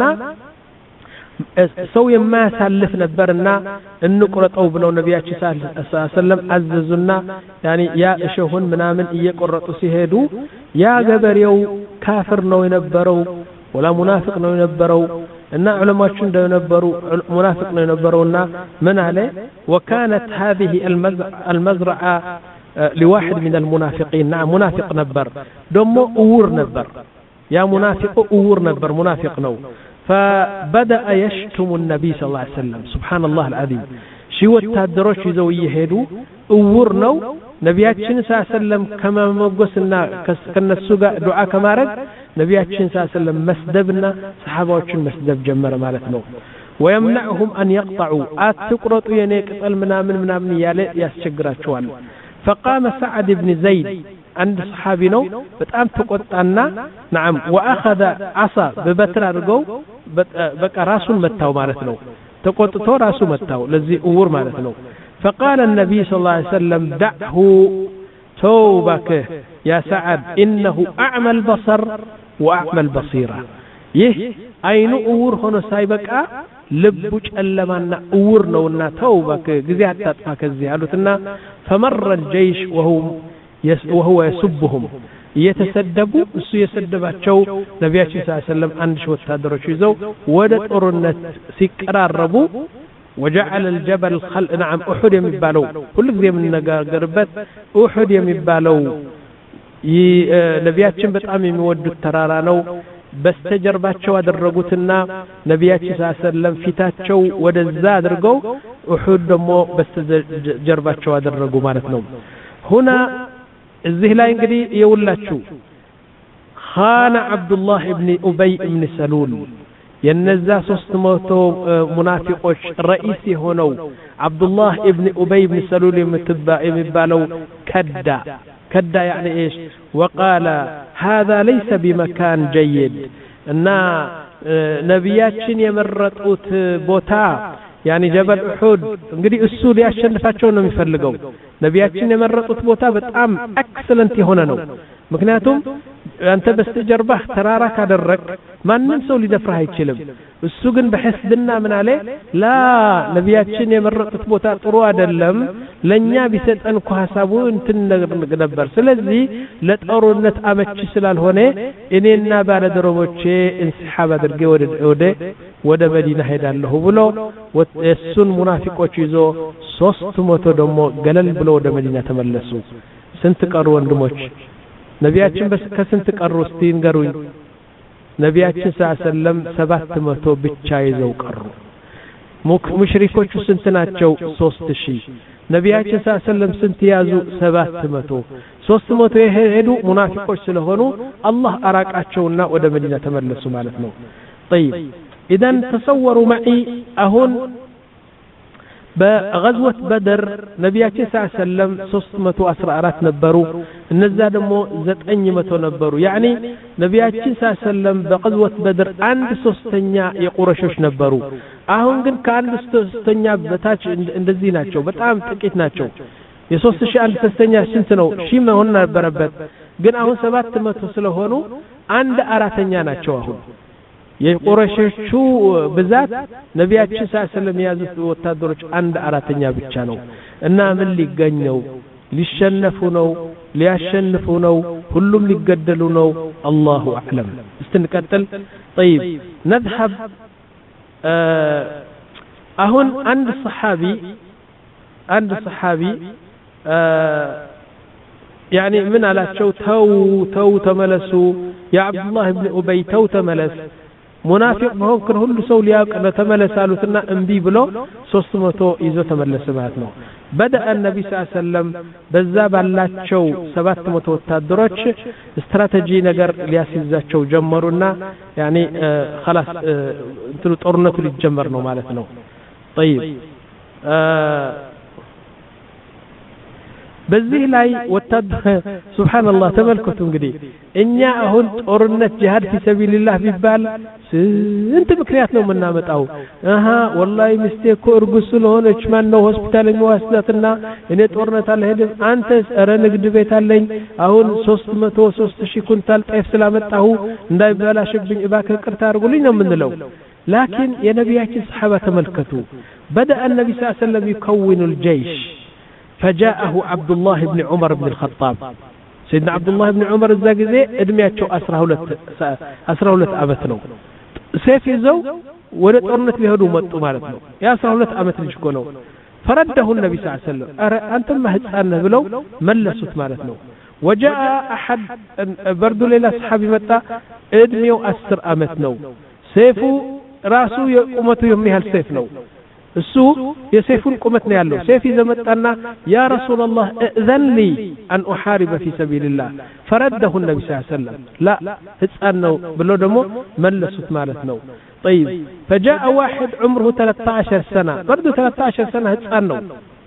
ሰው የማያሳልፍ ነበርና እንቁረጠው ብለው ነብያችን ሰለላም አዘዙና ያኒ ያ እሾሁን ምናምን እየቆረጡ ሲሄዱ ያ ገበሬው ካፍር ነው የነበረው ወላ ሙናፊቅ ነው የነበረው እና ዑለማዎቹ እንደነበሩ ሙናፊቅ ነው የነበረውና ምን አለ وكانت هذه المزرعه لواحد من المنافقين نعم منافق نبر دمو أور نبر يا منافق أور نبر منافق نو فبدأ يشتم النبي صلى الله عليه وسلم سبحان الله العظيم شو التدرج يزوي يهدو أور نو نبياتنا صلى الله عليه وسلم كما موجسنا كنا السجا دعاء كما رد نبياتنا صلى الله عليه وسلم مسدبنا صحاباتنا مسدب جمر مالتنا ويمنعهم أن يقطعوا أتقرطوا ينيك المنا من منا من يالي يسجراتشوال فقام سعد بن زيد عند صحابي نو بتام تقطعنا نعم واخذ عصا ببتر ارغو بقى راسون متاو معناتنو تقططو راسو متاو لذي اور معناتنو فقال النبي صلى الله عليه وسلم دعه توبك يا سعد انه اعمى البصر واعمى البصيره يه አይኑ اور ሆኖ ሳይበቃ ልቡ ጨለማና اور ነውና ተውበክ ጊዜ አጣጣፋ ከዚህ ያሉትና فمر الجيش وهو وهو يسبهم يتسدبوا እሱ የሰደባቸው ነብያችን ሰለላሁ ዐለይሂ ወሰለም አንድ ሺህ ወታደሮች ይዘው ወደ ጦርነት ሲቀራረቡ وجعل الجبل خل نعم احد የሚባለው ሁሉ ጊዜ የምንነጋገርበት احد የሚባለው ነብያችን በጣም የሚወዱት ተራራ ነው በስተጀርባቸው አደረጉትና ነብያችን ሰለላሁ ዐለይሂ ወሰለም ፊታቸው ወደዛ አድርገው እሁድ ደግሞ በስተጀርባቸው አደረጉ ማለት ነው هنا እዚህ ላይ እንግዲህ ይውላችሁ خان عبد الله ابن ابي ابن سلول የነዛ ሶስት መቶ ሙናፊቆች رئيس ሆነው عبد الله ابن ابي ابن سلول የሚባለው ከዳ كدا يعني ايش وقال هذا ليس بمكان جيد ان نبياتين يمرطوت بوتا يعني جبل احد እንግዲህ እሱ ሊያሸንፋቸው ነው የሚፈልገው ነብያችን የመረጡት ቦታ በጣም ኤክሰለንት የሆነ ነው ምክንያቱም አንተ በስተጀርባህ ተራራ ካደረክ ማንም ሰው ሊደፍርህ አይችልም እሱ ግን በሕስድና ምን አለ ላ ነቢያችን የመረጡት ቦታ ጥሩ አይደለም ለኛ ቢሰጠን እኮ ሐሳቡ እንትን ነበር ስለዚህ ለጦርነት አመቺ ስላልሆነ እኔና ባለደረቦቼ እንስሐብ አድርጌ ወደ ወደ ወደ መዲና ሄዳለሁ ብሎ እሱን ሙናፊቆች ይዞ ሶስት መቶ ደግሞ ገለል ብሎ ወደ መዲና ተመለሱ ስንት ቀሩ ወንድሞች ነቢያችን ከስንት ቀሩ እስቲ ንገሩኝ ነቢያችን ሰለላም ሰባት መቶ ብቻ ይዘው ቀሩ ሙሽሪኮቹ ስንት ናቸው ሶስት ሺህ ነቢያችን ሰለላም ስንት ያዙ ሰባት መቶ ሶስት መቶ የሄዱ ሙናፊቆች ስለሆኑ አላህ አራቃቸውና ወደ መዲና ተመለሱ ማለት ነው طيب اذا تصوروا معي አሁን በغزوة بدر ነቢያችን ሰለላም ሶስት መቶ አስራ አራት ነበሩ እነዛ ደግሞ ዘጠኝ መቶ ነበሩ يعني ነቢያችን ሰለላም በغزوة بدر አንድ ሶስተኛ የቁረሾች ነበሩ አሁን ግን ከአንድ ሶስተኛ በታች እንደዚህ ናቸው በጣም ጥቂት ናቸው የሶስት ሺህ አንድ ሶስተኛ ስንት ነው ሺህ መሆን ነበረበት ግን አሁን ሰባት መቶ ስለሆኑ አንድ አራተኛ ናቸው አሁን የቁረሾቹ ብዛት ነቢያችን ሰለላም ያዙት ወታደሮች አንድ አራተኛ ብቻ ነው እና ምን ሊገኘው ሊሸነፉ ነው ሊያሸንፉ ነው ሁሉም ሊገደሉ ነው አላሁ አዕለም እስትንቀጥል طيب نذهب አሁን አንድ ሰሃቢ አንድ ሰሃቢ يعني من አላቸው ተው ተው ተመለሱ ያ አብዱላህ ኢብኑ ኡበይ ተው ተመለስ ሙናፊቅ መሆንክን ሁሉ ሰው ሊያውቅ ለተመለሳሉትና እንቢ ብሎ ሶስት መቶ ይዞ ተመለሰ ማለት ነው በዳ النبي صلى الله عليه وسلم በዛ ባላቸው ሰባት መቶ ወታደሮች ስትራቴጂ ነገር ሊያስይዛቸው ጀመሩና يعني خلاص እንትኑ ጦርነቱ ሊጀመር ነው ማለት ነው طيب በዚህ ላይ ወታደር ሱብሃንአላህ ተመልከቱ እንግዲህ እኛ አሁን ጦርነት ጂሃድ في سبيل الله ቢባል ስንት ምክንያት ነው የምናመጣው አሃ ወላሂ ሚስቴኮ እርጉዝ ስለሆነች ማን ነው ሆስፒታል የሚወስዳትና እኔ ጦርነት አልሄድም አንተ ኧረ ንግድ ቤት አለኝ አሁን ሶስት መቶ ሶስት ሺህ ኩንታል ጤፍ ስላመጣሁ እንዳይበላሽብኝ እባክህ ቅርታ አድርጉልኝ ነው የምንለው لكن የነቢያችን ሰሃባ ተመልከቱ بدأ النبي صلى الله عليه وسلم يكون الجيش فجاءه عبد الله بن عمر بن الخطاب سيدنا عبد الله بن عمر الزاغزي ادمياچو አስራ ሁለት አመት ነው ሰይፍ ይዘው ወደ ጦርነት ሊሄዱ መጡ ማለት ነው ያ አስራ ሁለት አመት ልጅ እኮ ነው فرده النبي صلى الله عليه وسلم ኧረ አንተማ ህፃን ነህ ብለው መለሱት ማለት ነው وجاء احد برضو ሌላ ሰሃቢ መጣ እድሜው አስር አመት ነው ሰይፉ ራሱ የቁመቱ የሚያህል ሰይፍ ነው እሱ የሰይፉን ቁመት ነው ያለው ሰይፍ ይዘመጣና ያ ረሱላህ እذن لي ان احارب في سبيل الله فرده النبي صلى الله عليه وسلم لا ህፃን ነው ብሎ ደግሞ መለሱት ማለት ነው طيب فجاء واحد عمره ثلاثة عشر سنه برضه ثلاثة عشر سنه ህፃን ነው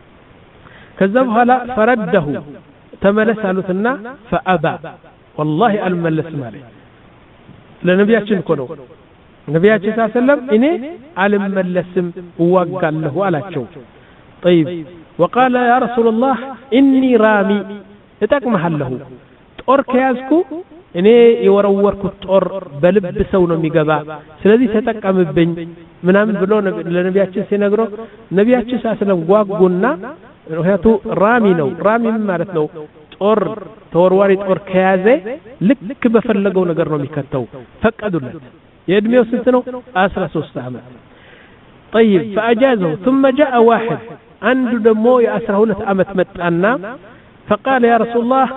ከዛ በኋላ فرده ተመለሳሉትና فابى والله الملس ማለት ለነቢያችን እኮ ነው ነቢያችን ሰለላም እኔ አልመለስም እዋጋለሁ አላቸው طيب وقال يا رسول الله اني رامي እጠቅመሃለሁ ጦር ከያዝኩ እኔ የወረወርኩት ጦር በልብ ሰው ነው የሚገባ ስለዚህ ተጠቀምብኝ ምናምን ብሎ ለነቢያችን ሲነግረው ነቢያችን ሰለላም ጓጉና ወህቱ ራሚ ነው ራሚ ማለት ነው ጦር ተወርዋሪ ጦር ከያዘ ልክ በፈለገው ነገር ነው የሚከተው ፈቀዱለት የእድሜው ስንት ነው አስራ ሶስት አመት طيب فاجازه ثم جاء واحد عنده دمو የ አስራ ሁለት አመት መጣና فقال يا رسول الله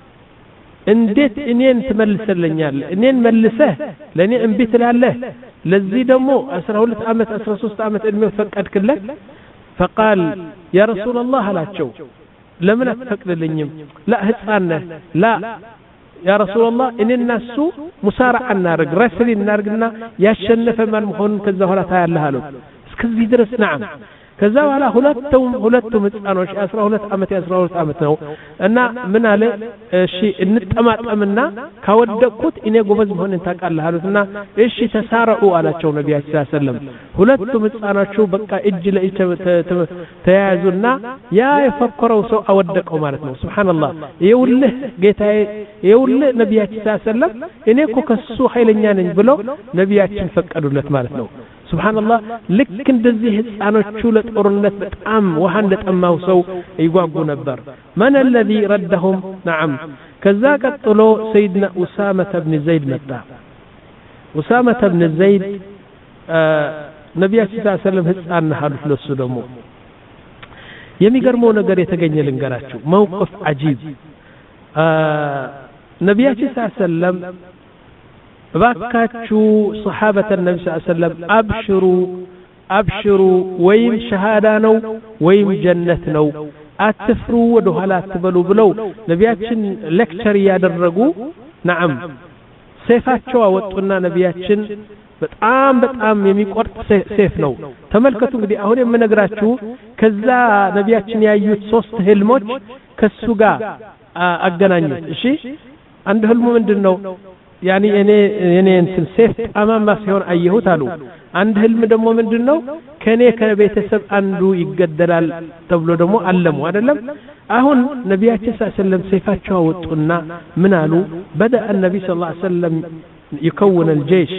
እንዴት እኔን ትመልሰልኛል እኔን መልሰህ ለኔ እንቢ ትላለህ ለዚህ ደግሞ አስራ ሁለት አመት አስራ ሶስት አመት እድሜው ፈቀድክለት فقال يا رسول الله አላቸው ለምን አትፈቅድልኝም لا ህፃን ነህ لا يا رسول الله ان الناس مسارع النارق رسل النارقنا يشنف من مخون كذا ولا تايله አሉት እስከዚህ ድረስ نعم ከዛ በኋላ ሁለቱም ሁለቱም ህፃኖች አስራ ሁለት ዓመት አስራ ሁለት ዓመት ነው እና ምን አለ እሺ እንጠማጠምና ካወደቅኩት እኔ ጎበዝ መሆንን ታውቃለህ አሉትና እሺ ተሳረዑ አላቸው ነብያችን ሰለላሁ ዐለይሂ ወሰለም ሁለቱም ህፃኖቹ በቃ እጅ ለእጅ ተያያዙና ያ የፈከረው ሰው አወደቀው ማለት ነው ሱብሃንአላህ ይውልህ ጌታዬ ይውልህ ነብያችን ሰለላሁ ዐለይሂ ወሰለም እኔ እኮ ከሱ ኃይለኛ ነኝ ብሎ ነብያችን ፈቀዱለት ማለት ነው ሱብሃንአላህ ልክ እንደዚህ ህፃኖቹ ለጦርነት በጣም ውሃ እንደጠማው ሰው ይጓጉ ነበር ማን الذي ردهم نعم ከዛ ቀጥሎ ሰይድና ኡሳማ ብን ዘይድ መጣ ኡሳማ ብን ዘይድ ነብያችን ሰለላሁ ዐለይሂ ወሰለም ህፃን አሉት ለሱ ደግሞ የሚገርመው ነገር የተገኘ ልንገራችሁ موقف عجيب ነብያችን ሰለላሁ ዐለይሂ ወሰለም ባካችሁ ሱሐበተ ነብይ ሰለላሁ ዐለይሂ ወሰለም አብሽሩ አብሽሩ ወይም ሸሃዳ ነው ወይም ጀነት ነው አትፍሩ ወደ ኋላ አትበሉ ብለው ነብያችን ሌክቸር ያደረጉ نعم ሰይፋቸው አወጡና ነብያችን በጣም በጣም የሚቆርጥ ሰይፍ ነው ተመልከቱ እንግዲህ አሁን የምነግራችሁ ከዛ ነብያችን ያዩት ሶስት ህልሞች ከሱ ጋር አገናኙት እሺ አንድ ህልሙ ምንድነው ያኒ እኔ እኔ እንትን ሰይፍ አማማ ሲሆን አየሁት አሉ አንድ ህልም ደግሞ ምንድነው ከኔ ከቤተሰብ አንዱ ይገደላል ተብሎ ደግሞ አለሙ አይደለም አሁን ነብያችን ሰለላሁ ዐለይሂ ወሰለም ሰይፋቸው አወጡና ምን አሉ بدا النبي صلى الله عليه وسلم يكون الجيش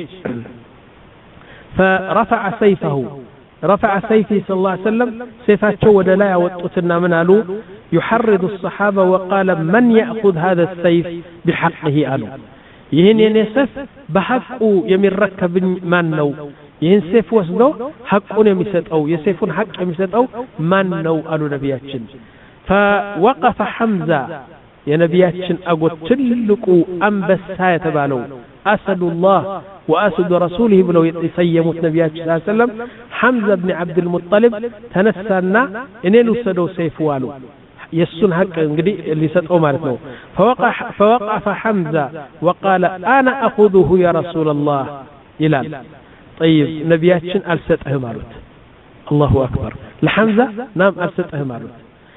فرفع سيفه رفع سيفه صلى الله عليه وسلم سيفاته ودا يوطتنا من قالوا يحرض الصحابه وقال من ياخذ هذا السيف بحقه قالوا ይሄን የነሰፍ በሐቁ የሚረከብ ማን ነው ይሄን ሰይፍ ወስዶ ሐቁን የሚሰጠው የሰይፉን ሐቅ የሚሰጠው ማን ነው አሉ ነብያችን فوقف حمزه የነብያችን አጎት ትልቁ አንበሳ የተባለው اسد الله واسد رسوله ብለው የሰየሙት ነብያችን ሰለላሁ ዐለይሂ ወሰለም حمزه بن عبد المطلب ተነሳና እኔ ልወስደው ሰይፉ አሉ يسون حق እንግዲህ ሊሰጠው ማለት ነው فوقف فوقف حمزه وقال انا اخذه يا رسول الله ይላል طيب ነብያችን አልሰጠህም አሉት الله اكبر لحمزه نعم አልሰጠህም አሉት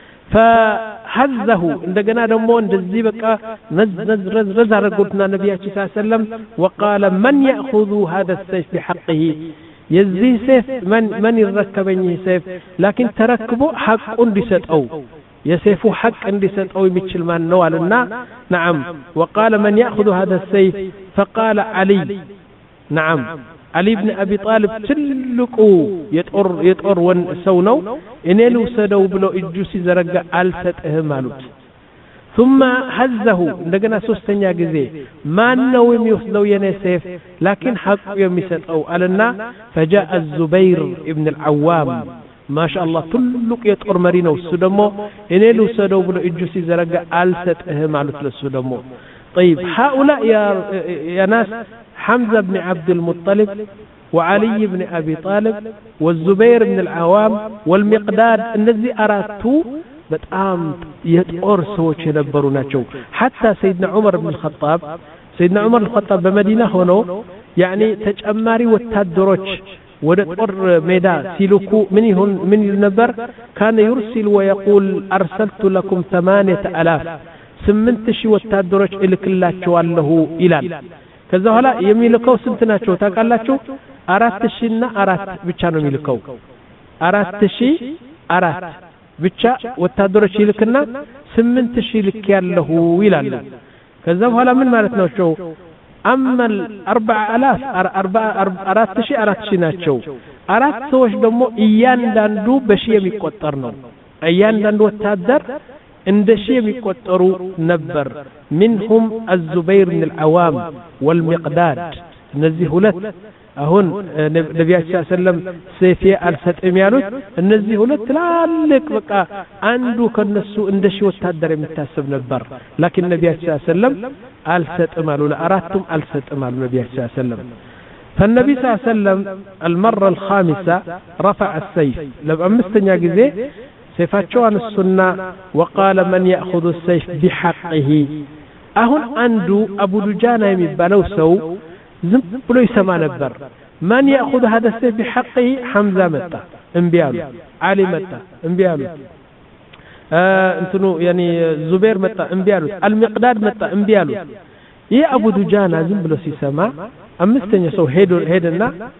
فهزه እንደገና ደግሞ እንደዚህ በቃ ነዝረዝ ረዝ አረጉትና ነብያችን ሰለላሁ ዐለይሂ ወሰለም وقال من ياخذ هذا السيف بحقه የዚህ ሰይፍ من من ይረከበኝ ሰይፍ لكن ተረክቦ ሐቁን ሊሰጠው يسيف حق عندي سنتو يمثل ما نو علينا نعم وقال من ياخذ هذا السيف فقال علي نعم علي بن ابي طالب تلقو يطر يطر ون سو نو اني لو سدو بلو اجو سيزرغ الفتهم مالوت ثم هزه እንደገና ሶስተኛ ጊዜ ማን ነው የሚወስደው የኔ ሰይፍ لكن حق የሚሰጠው አለና فجاء الزبير ابن العوام ما شاء الله ትልቅ የጦር መሪ ነው እሱ ደግሞ እኔ ልውሰደው ብሎ እጁ ሲዘረጋ አልሰጥህም ማለት ለሱ ደግሞ طيب هؤلاء يا يا ناس حمزه بن عبد المطلب وعلي بن ابي طالب والزبير بن العوام والمقداد እነዚህ አራቱ በጣም የጦር ሰዎች የነበሩ ናቸው حتى سيدنا عمر بن الخطاب سيدنا عمر بن الخطاب በመዲና ሆኖ يعني ተጨማሪ ወታደሮች ወደ ጦር ሜዳ ሲልኩ ምን ይሁን ምን ነበር كان يرسل ويقول ارسلت لكم ثمانية آلاف ስምንት ሺህ ወታደሮች እልክላችኋለሁ ይላል ከዛ በኋላ የሚልከው ስንት ናቸው ታውቃላችሁ አራት ሺህ እና አራት ብቻ ነው የሚልከው አራት ሺህ አራት ብቻ ወታደሮች ይልክና ስምንት ሺህ ልክ ያለው ይላል ከዛ በኋላ ምን ማለት ነው أما الأربع آلاف أرات شيء أرات شيء ناتشو أرات سوش دمو إيان داندو بشي ميقوترنو إيان داندو تادر عند شيء ميقوترو نبر منهم الزبير بن العوام والمقداد نزيهولت أهون نبي صلى الله عليه وسلم سيفي الفتم يالوت النزيهولت تلالك بقى عنده كنسو عند شيء وتادر متاسب نبر لكن النبي صلى الله عليه وسلم الفتم قالوا لأراتم الفتم قالوا النبي صلى الله عليه وسلم فالنبي صلى الله عليه وسلم المرة الخامسة رفع السيف لما مستنيا جزء سيفاتشو عن السنة وقال من يأخذ السيف بحقه أهون عنده أبو دجانة يمبالو سو زم بلو يسمى نبر من يأخذ هذا السيف بحقه حمزة متى انبيالو علي متى انبيالو እንትኑ ያኒ ዙበይር መጣ እንቢያሉት አልሚቅዳድ መጣ እንቢያሉት ይሄ አቡ ዱጃና ዝም ብሎ ሲሰማ አምስተኛ ሰው ሄዶ ሄደና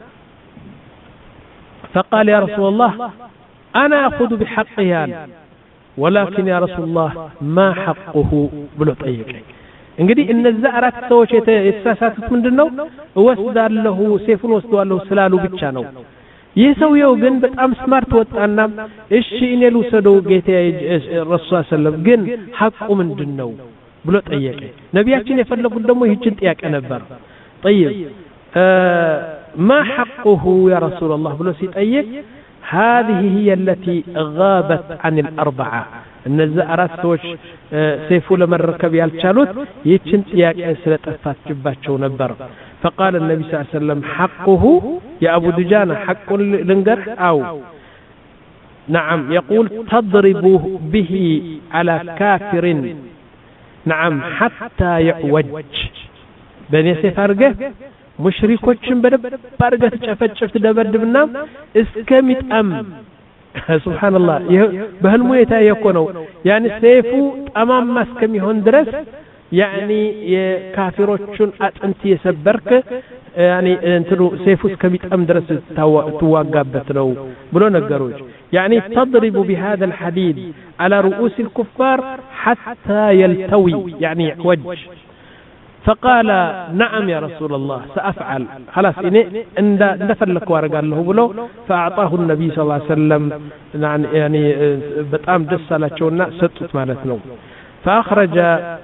فقال يا رسول الله انا اخذ بحقها ولكن يا رسول الله ما حقه ብሎ ጠየቀኝ እንግዲህ እነዛ አራት ሰዎች የተሳሳቱት ምንድነው ወስዳለሁ ሴፉን ወስደዋለሁ ስላሉ ብቻ ነው ይህ ሰውየው ግን በጣም ስማርት ወጣና እሺ እኔ ልውሰደው ጌታዬ ረሱል ሰለላሁ ግን ሐቁ ምንድነው ብሎ ጠየቀ ነቢያችን የፈለጉት ደግሞ ይህችን ጥያቄ ነበር طيب ما حقه يا رسول الله ብሎ ሲጠይቅ هذه هي التي غابت عن الاربعه እነዛ አራት ሰዎች ሰይፉ ለመረከብ ያልቻሉት ይህችን ጥያቄ ስለጠፋችባቸው ነበር فقال النبي صلى الله عليه وسلم حقه يا أبو دجانة حق لنجرح أو نعم يقول تضرب به على كافر نعم حتى يعوج بني سفارقه مشركوችን በደባርገት ጨፈጨፍ ተደበድብና እስከሚት አም سبحان الله በህልሙ የታየኮ ነው ያኒ ሰይፉ ጠማማ እስከሚሆን ድረስ يعني የካፊሮችን አጥንት የሰበርክ يعني እንትኑ ሰይፉስ ከሚጣም ድረስ ተዋጋበት ነው ብሎ ነገሮች يعني تضرب بهذا الحديد على رؤوس الكفار حتى يلتوي يعني يعوج فقال نعم يا رسول الله سأفعل خلاص إني ندفلك وارقال له بلو فأعطاه النبي صلى الله عليه وسلم يعني بتقام دسالة ستت مالتنا فأخرج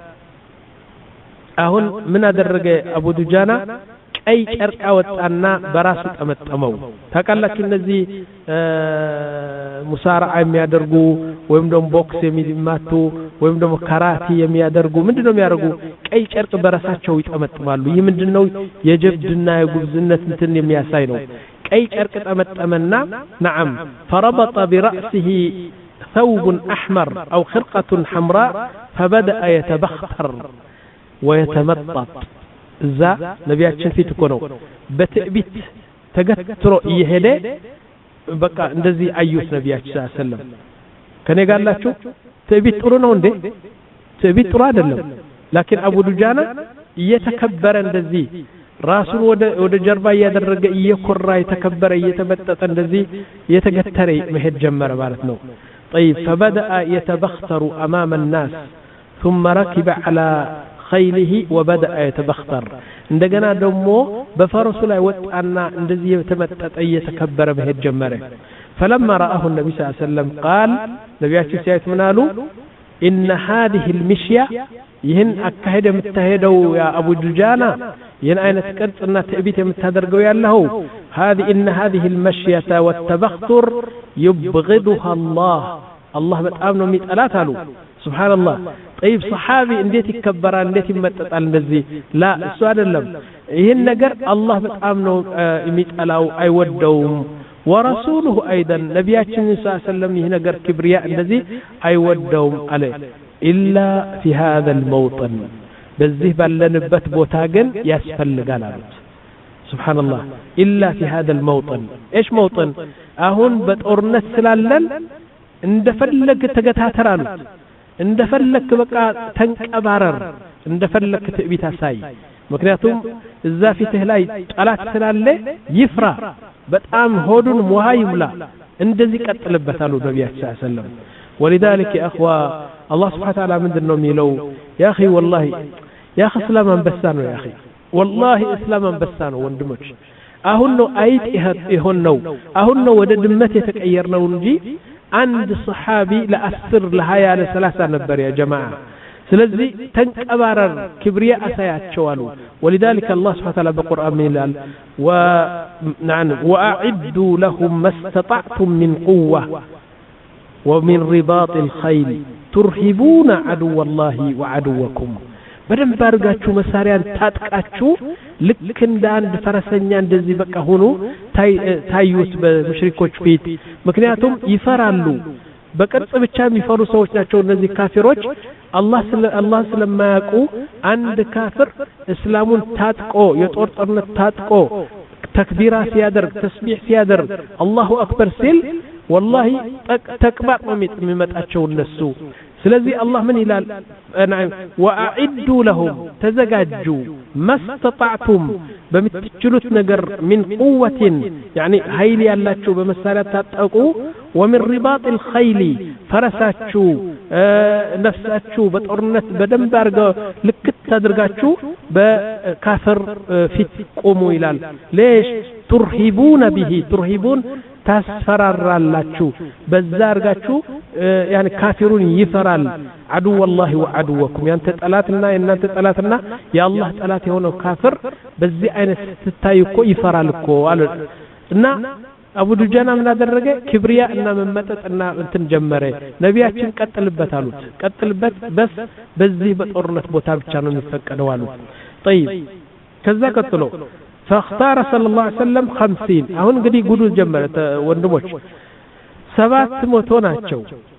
አሁን ምን አደረገ አቡ ዱጃና ቀይ ጨርቅ አወጣና በራሱ ተመጠመው ታቃላችሁ እነዚህ ሙሳራዓ የሚያደርጉ ወይም ደግሞ ቦክስ የሚማቱ ወይም ደግሞ ካራቲ የሚያደርጉ ምንድነው የሚያደርጉ ቀይ ጨርቅ በራሳቸው ይጠመጥማሉ ይህ ምንድነው የጀብድና የጉብዝነት እንትን የሚያሳይ ነው ቀይ ጨርቅ ተመጠመና نعم فربط برأسه ثوب أحمر أو خرقة حمراء فبدأ يتبختر ويتمطط ذا نبياتችን ፊት እኮ ነው በትዕቢት ተገትሮ እየሄደ በቃ እንደዚህ አዩት ነብያችን ሰለላሁ ከኔ ጋርላችሁ ትዕቢት ጥሩ ነው እንዴ ትዕቢት ጥሩ አይደለም لكن አቡ ዱጃና እየተከበረ እንደዚህ ራሱን ወደ ወደ ጀርባ ያደረገ እየኮራ የተከበረ እየተመጠጠ እንደዚህ እየተገተረ መሄድ ጀመረ ማለት ነው طيب فبدأ يتبختر أمام الناس ثم ركب على خيله وبدأ يتبختر عندنا دمو بفرس لا وطانا እንደዚህ የተመጠጠ እየተከበረ መሄድ ጀመረ فلما رآه النبي صلى الله عليه وسلم قال ነብያችን ሲያዩት ምን አሉ إن هذه المشية ይህን አካሄድ የምትሄደው ያ አቡ ዱጃና ይህን አይነት ቅርጽና ትዕቢት የምታደርገው ያለው هذه إن هذه المشية والتبختر يبغضها الله الله በጣም ነው የሚጠላት አሉ سبحان الله طيب صحابي እንዴት ይከበራል እንዴት ይመጣጣል እንደዚህ لا እሱ አይደለም ይሄን ነገር አላህ በጣም ነው የሚጠላው አይወደውም ورسوله ايضا ነብያችን ሰለላሁ ዐለይሂ ወሰለም ይሄ ነገር ክብሪያ እንደዚህ አይወደውም አለ الا في هذا الموطن በዚህ ባለንበት ቦታ ግን ያስፈልጋል አሉት سبحان الله الا في هذا الموطن ايش موطن አሁን በጦርነት ስላለን እንደፈለግ ተገታተር አሉት እንደፈለክ በቃ ተንቀባረር እንደፈለክ ትዕቢት አሳይ ምክንያቱም እዛ ፊትህ ላይ ጠላት ስላለ ይፍራ በጣም ሆዱን ሙሃ ይሙላ እንደዚህ ቀጥልበታሉ ነብያችን ሰለላሁ ዐለይሂ ወሰለም ولذلك يا اخوا الله سبحانه وتعالى ምንድነው የሚለው يا اخي والله يا اخي اسلام አንበሳ ነው يا اخي والله اسلام አንበሳ ነው ወንድሞች አሁን ነው አይጥ ይሆን ነው አሁን ነው ወደ ድመት የተቀየርነው እንጂ عند صحابي لأسر لهايا لثلاثة نبر يا جماعة ስለዚህ ተንቀባረር ክብሪያ አሳያቸዋሉ ولذلك الله سبحانه وتعالى بالقرآن يقول ونعم وأعدوا لهم ما استطعتم من قوة ومن رباط الخيل ترهبون عدو الله وعدوكم بدن ባርጋችሁ መሳሪያን ታጥቃችሁ ልክ እንደ አንድ ፈረሰኛ እንደዚህ በቃ ሆኖ ታዩት በሙሽሪኮች ፊት ምክንያቱም ይፈራሉ በቅርጽ ብቻ የሚፈሩ ሰዎች ናቸው እነዚህ ካፊሮች አላህ ስለ አላህ ስለማያውቁ አንድ ካፍር እስላሙን ታጥቆ የጦር ጦርነት ታጥቆ تكبيرات سيادر تسبيح سيادر الله أكبر سيل والله تكبر ممتأتشو النسو سلذي الله من إلال نعم وأعدوا لهم تزجاجوا ما استطعتم بمتجلوت نجر من قوة يعني هيلي الله شو بمسالة تتقو ومن رباط الخيل فرساتشو آه نفساتشو بتقرنت بدم بارجا لكت تدرجاتشو بكافر آه في قوموا إلال ليش ترهبون به ترهبون تسفرر اللاتشو بزارجاتشو آه يعني كافرون يفرال عدو الله وعدوكم يعني تطلاتنا ان تطلاتنا يا الله طلات يهونو كافر بزي عينت تتايكو يفرالكو እና አቡ ዱጃና ምን አደረገ ክብሪያ እና መመጠጥና እንትን ጀመረ ነቢያችን ቀጥልበት አሉት ቀጥልበት በስ በዚህ በጦርነት ቦታ ብቻ ነው የሚፈቀደው አሉት طيب ከዛ ቀጥሎ فاختار صلى الله عليه وسلم خمسين አሁን እንግዲህ ጉዱ ጀመረ ወንድሞች ሰባት መቶ ናቸው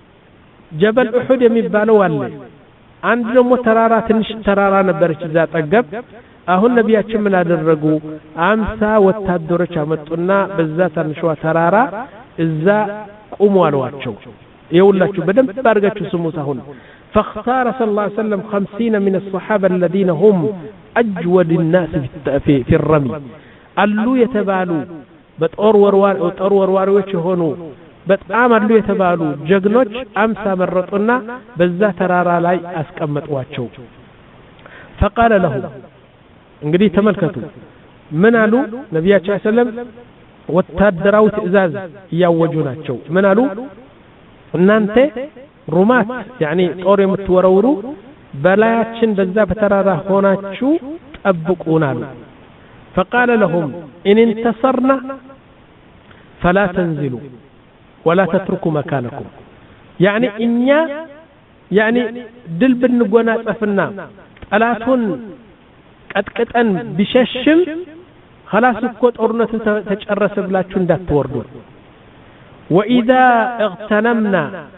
ጀበል ኡሁድ የሚባለው አለ አንድ ደግሞ ተራራ ትንሽ ተራራ ነበረች እዛ ጠገብ አሁን ነቢያችን ምን አደረጉ አምሳ ወታደሮች አመጡና በዛ ታንሽዋ ተራራ እዛ ቁሙ አሏቸው ይውላችሁ በደንብ ባርጋችሁ ስሙት አሁን فاختار صلى الله عليه وسلم خمسين من الصحابة الذين هم أجود الناس في في الرمي قالوا يتبالوا بطور وروار طور وروارዎች ሆኑ በጣም አሉ የተባሉ ጀግኖች አምሳ መረጡና በዛ ተራራ ላይ አስቀመጧቸው فقال لهم እንግዲህ ተመልከቱ ምን አሉ ነብያችን ሰለላሁ ዐለይሂ ወሰለም ወታደራው ትእዛዝ ያወጁ ናቸው ምን አሉ እናንተ ሩማት يعني ጦር የምትወረውሩ በላያችን በዛ በተራራ ሆናችሁ ጠብቁና አሉ فقال لهم ان انتصرنا فلا تنزلوا ولا تتركوا مكانكم يعني እኛ يعني ድል ብንጎናጸፍና ጠላቱን ቀጥቀጠን ቢሸሽም خلاص እኮ ጦርነቱ ተጨረሰ ብላችሁ እንዳትወርዱ واذا اغتنمنا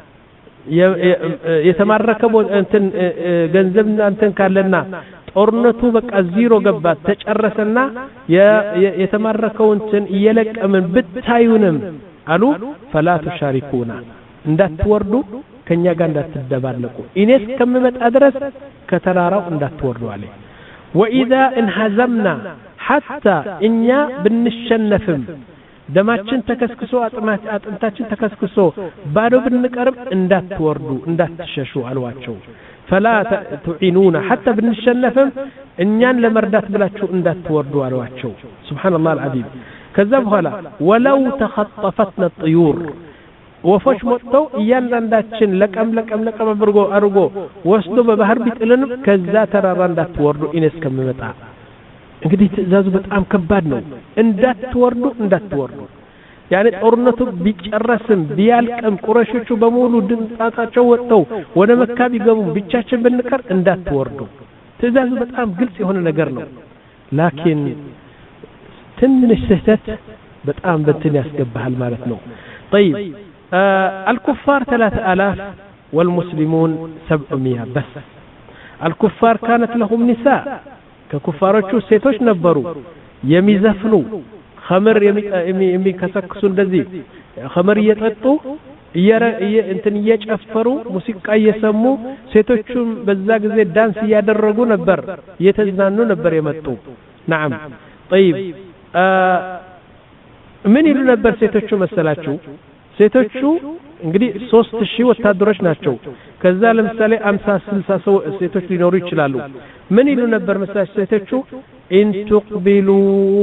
የተማረከው እንትን ገንዘብና እንትን ካለና ጦርነቱ በቃ ዜሮ ገባ ተጨረሰና የተማረከው እንትን እየለቀምን ብታዩንም አሉ فلا تشاركونا እንዳትወርዱ ከኛ ጋር እንዳትደባለቁ እኔስ ከመመጣ ድረስ ከተራራው እንዳትወርዱ አለ واذا انهزمنا حتى انيا بنشنفم دماችን ተከስክሶ አጥማት አጥንታችን ተከስክሶ ባዶ ብንቀርብ እንዳትወርዱ እንዳትሸሹ አልዋቸው فلا تعينونا حتى بنشنفم እኛን ለመርዳት ብላችሁ እንዳትወርዱ አልዋቸው سبحان الله العظيم ከዛ በኋላ ولو تخطفتنا الطيور ወፎች መጥተው እያንዳንዳችን ለቀም ለቀም ለቀም አድርጎ አድርጎ ወስዶ በባህር ቢጥልንም ከዛ ተራራ እንዳትወርዱ ኢነስ ከመመጣ እንግዲህ ትእዛዙ በጣም ከባድ ነው እንዳትወርዱ እንዳትወርዱ يعني ጦርነቱ ቢጨረስም ቢያልቅም ቁረሾቹ በሙሉ ድንጣጣቸው ወጥተው ወደ መካ ቢገቡ ብቻችን ብንቀር እንዳትወርዱ ትእዛዙ በጣም ግልጽ የሆነ ነገር ነው ላኪን ትንሽ ስህተት በጣም በትን ያስገባል ማለት ነው طيب آه الكفار ثلاثة آلاف والمسلمون سبعمية بس الكفار كانت لهم نساء ككفاراتشو سيتوش نبروا يميزفنوا خمر يمي يمي كسكسون دزي خمر يططو يرى انتن يጨፈሩ ሙዚቃ እየሰሙ ሴቶቹም በዛ ጊዜ ዳንስ ያደረጉ ነበር የተዝናኑ ነበር የመጡ نعم طيب آه ምን ይሉ ነበር ሴቶቹ መሰላችሁ ሴቶቹ እንግዲህ ሶስት ሺህ ወታደሮች ናቸው ከዛ ለምሳሌ አምሳ ስልሳ ሴቶች ሊኖሩ ይችላሉ ምን ይሉ ነበር መሰላችሁ ሴቶቹ ان تقبلوا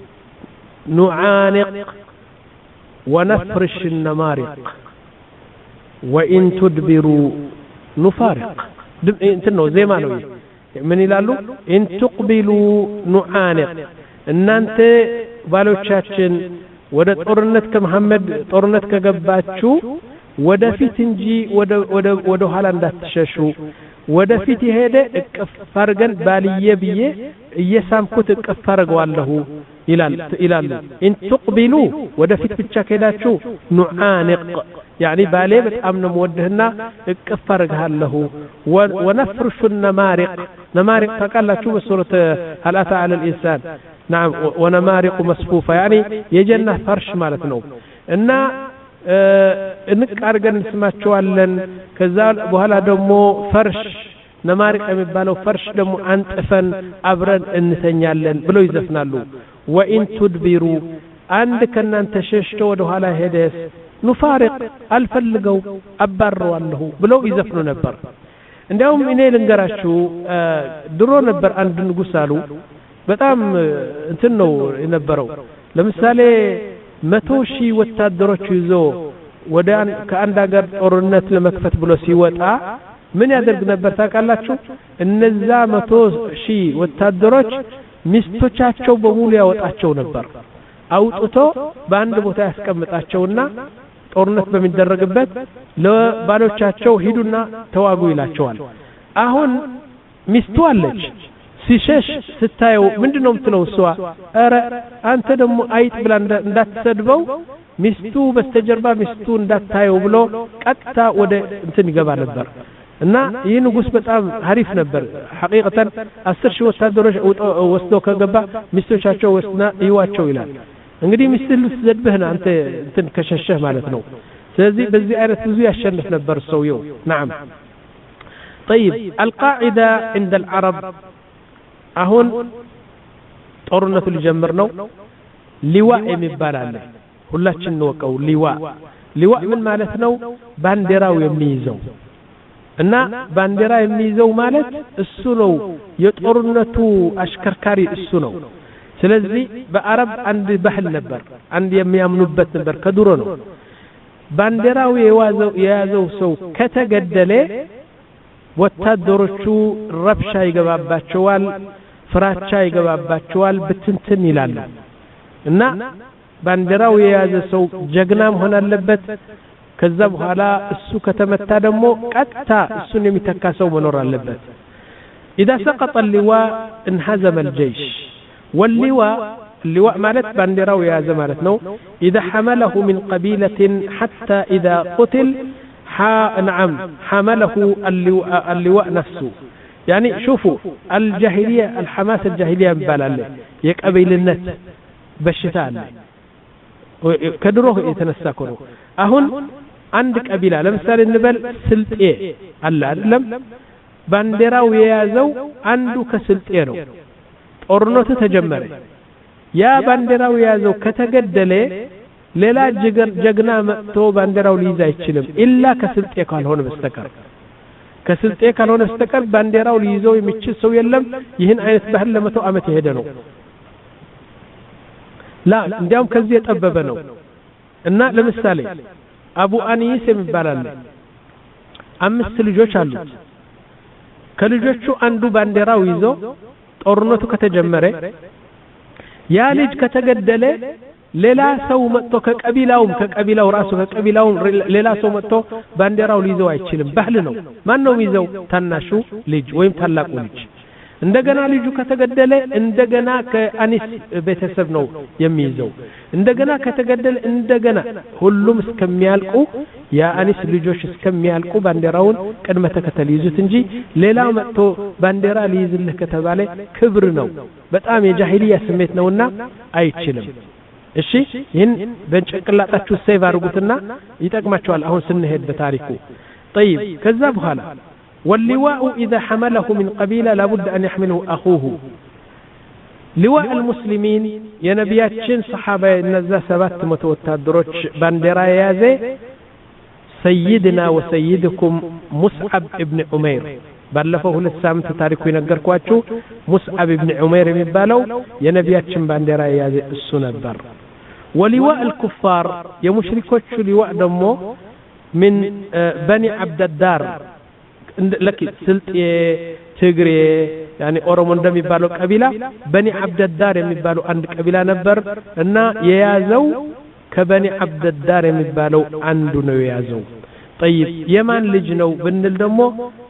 نعانق ونفرش النمارق وان تدبروا نفارق انت ነው ዜማ ነው ምን ይላሉ ان تقبلوا نعانق እናንተ ባሎቻችን ወደ ጦርነት ከመሐመድ ጦርነት ከገባችሁ ወደፊት እንጂ ወደ ወደ ወደ ኋላ እንዳትሸሹ ወደፊት ይሄደ እቅፍ አርገን ባልየ ብዬ እየሳምኩት እቅፍ አርገዋለሁ ይላል ይላሉ ان تقبلوا ወደፊት ብቻ ከሄዳችሁ نعانق يعني ባሌ በጣም ነው ወደህና እቅፍ አርጋለሁ ونفرش النمارق نمارق ተቃላችሁ በሱረት هل اتى على الانسان نعم ونمارق مصفوفة يعني يجنة فرش مالتنا إن እንቅ አርገን ስማቸዋለን ከዛ በኋላ ደግሞ ፈርሽ ነማሪቅ የሚባለው ፈርሽ ደግሞ አንጥፈን አብረን እንተኛለን ብለው ይዘፍናሉ ወኢን ትድቢሩ አንድ ከናንተ ሸሽቶ ወደ ኋላ ሄደስ ኑፋሪቅ አልፈልገው አባረዋለሁ ብለው ይዘፍኑ ነበር እንዲያውም እኔ ልንገራችሁ ድሮ ነበር አንድ ንጉስ አሉ በጣም እንትን ነው የነበረው ለምሳሌ መቶ ሺህ ወታደሮች ይዞ ወደ ከአንድ ሀገር ጦርነት ለመክፈት ብሎ ሲወጣ ምን ያደርግ ነበር ታውቃላችሁ እነዛ መቶ ሺህ ወታደሮች ሚስቶቻቸው በሙሉ ያወጣቸው ነበር አውጥቶ በአንድ ቦታ ያስቀምጣቸውና ጦርነት በሚደረግበት ለባሎቻቸው ሂዱና ተዋጉ ይላቸዋል አሁን ሚስቱ አለች ሲሸሽ ስታየው ምንድነው የምትለው እሷ አረ አንተ ደግሞ አይጥ ብላ እንዳትሰድበው ሚስቱ በስተጀርባ ሚስቱ እንዳታየው ብሎ ቀጥታ ወደ እንትን ይገባ ነበር እና ይህ ንጉስ በጣም ሐሪፍ ነበር ሐቂቀተን አስር ሺህ ወታደሮች ወስዶ ከገባ ሚስቶቻቸው ወስና ይዋቸው ይላል እንግዲህ ሚስቱ ዘድበህና አንተ እንትን ከሸሸህ ማለት ነው ስለዚህ በዚህ አይነት ብዙ ያሸንፍ ነበር ሰውየው نعم طيب القاعده عند العرب አሁን ጦርነቱ ሊጀምር ነው ሊዋ የሚባል አለ ሁላችን እንወቀው ሊዋ ሊዋ ምን ማለት ነው ባንዲራው የሚይዘው እና ባንዲራ የሚይዘው ማለት እሱ ነው የጦርነቱ አሽከርካሪ እሱ ነው ስለዚህ በአረብ አንድ ባህል ነበር አንድ የሚያምኑበት ነበር ከድሮ ነው ባንዲራው የያዘው የያዘው ሰው ከተገደለ ወታደሮቹ ረብሻ ይገባባቸዋል ፍራቻ ይገባባቸዋል በትንትን ይላሉ እና ባንዲራው የያዘ ሰው ጀግና መሆን አለበት ከዛ በኋላ እሱ ከተመታ ደግሞ ቀጥታ እሱን የሚተካሰው መኖር አለበት اذا سقط اللواء انهزم الجيش واللواء اللواء ማለት ባንዲራው የያዘ ማለት ነው اذا حمله من قبيلة حتى اذا قتل نعم حمله اللواء, اللواء نفسه يعني شوفوا الجاهلية الحماس الجاهلية مبالاله يقبل النت بشتاء كدروه يتنساكونه أهون عندك قبيلة لمثال النبل سلطئ الله لم باندراو يازو عنده كسلطئ ነው ጦርነቱ ተጀመረ ያ ባንዲራው ያዘው ከተገደለ ሌላ ጀግና መጥቶ ባንዲራው ሊይዝ አይችልም ኢላ ከስልጤ ካልሆነ በስተቀር ከስልጤ ካልሆነ በስተቀር ባንዲራው ሊይዘው የሚችል ሰው የለም ይህን አይነት ባህል ለመቶ አመት የሄደ ነው ላ እንዲያውም ከዚህ የጠበበ ነው እና ለምሳሌ አቡ አኒስ የሚባላል አምስት ልጆች አሉት ከልጆቹ አንዱ ባንዲራው ይዞ ጦርነቱ ከተጀመረ ያ ልጅ ከተገደለ ሌላ ሰው መጥቶ ከቀቢላው ከቀቢላው ራሱ ከቀቢላው ሌላ ሰው መጥቶ ባንዲራው ሊይዘው አይችልም ባህል ነው ማን ነው የሚይዘው ታናሹ ልጅ ወይም ታላቁ ልጅ እንደገና ልጁ ከተገደለ እንደገና ከአኒስ ቤተሰብ ነው የሚይዘው እንደገና ከተገደለ እንደገና ሁሉም እስከሚያልቁ ያ አኒስ ልጆች እስከሚያልቁ ባንዲራውን ቀድመ ተከተል ይዙት እንጂ ሌላ መጥቶ ባንዲራ ሊይዝልህ ከተባለ ክብር ነው በጣም የጃሂሊያ ስሜት ነውና አይችልም እሺ ይህን በጭንቅላታችሁ ሴቭ አድርጉትና ይጠቅማችኋል አሁን ስንሄድ በታሪኩ طيب ከዛ በኋላ واللواء إذا حمله من قبيلة لابد أن يحمله أخوه لواء المسلمين يا نبياتشين صحابة النزا سبات متوتادروش باندرا يازي سيدنا وسيدكم مصعب ابن عمير ባለፈው ሁለት ሳምንት ታሪኩ ይነገርኳችሁ ሙስዓብ ኢብኑ ዑመይር የሚባለው የነቢያችን ባንዲራ የያዘ እሱ ነበር ወሊዋء الكفار የሙሽሪኮች ሊዋء ደግሞ من بني عبد الدار لك سلطي ትግሬ يعني ኦሮሞ እንደሚባለው ቀቢላ በኒ عبد الدار የሚባለው አንድ ቀቢላ ነበር እና የያዘው ከበኒ عبد الدار የሚባለው አንዱ ነው የያዘው طيب የማን ልጅ ነው ብንል ደግሞ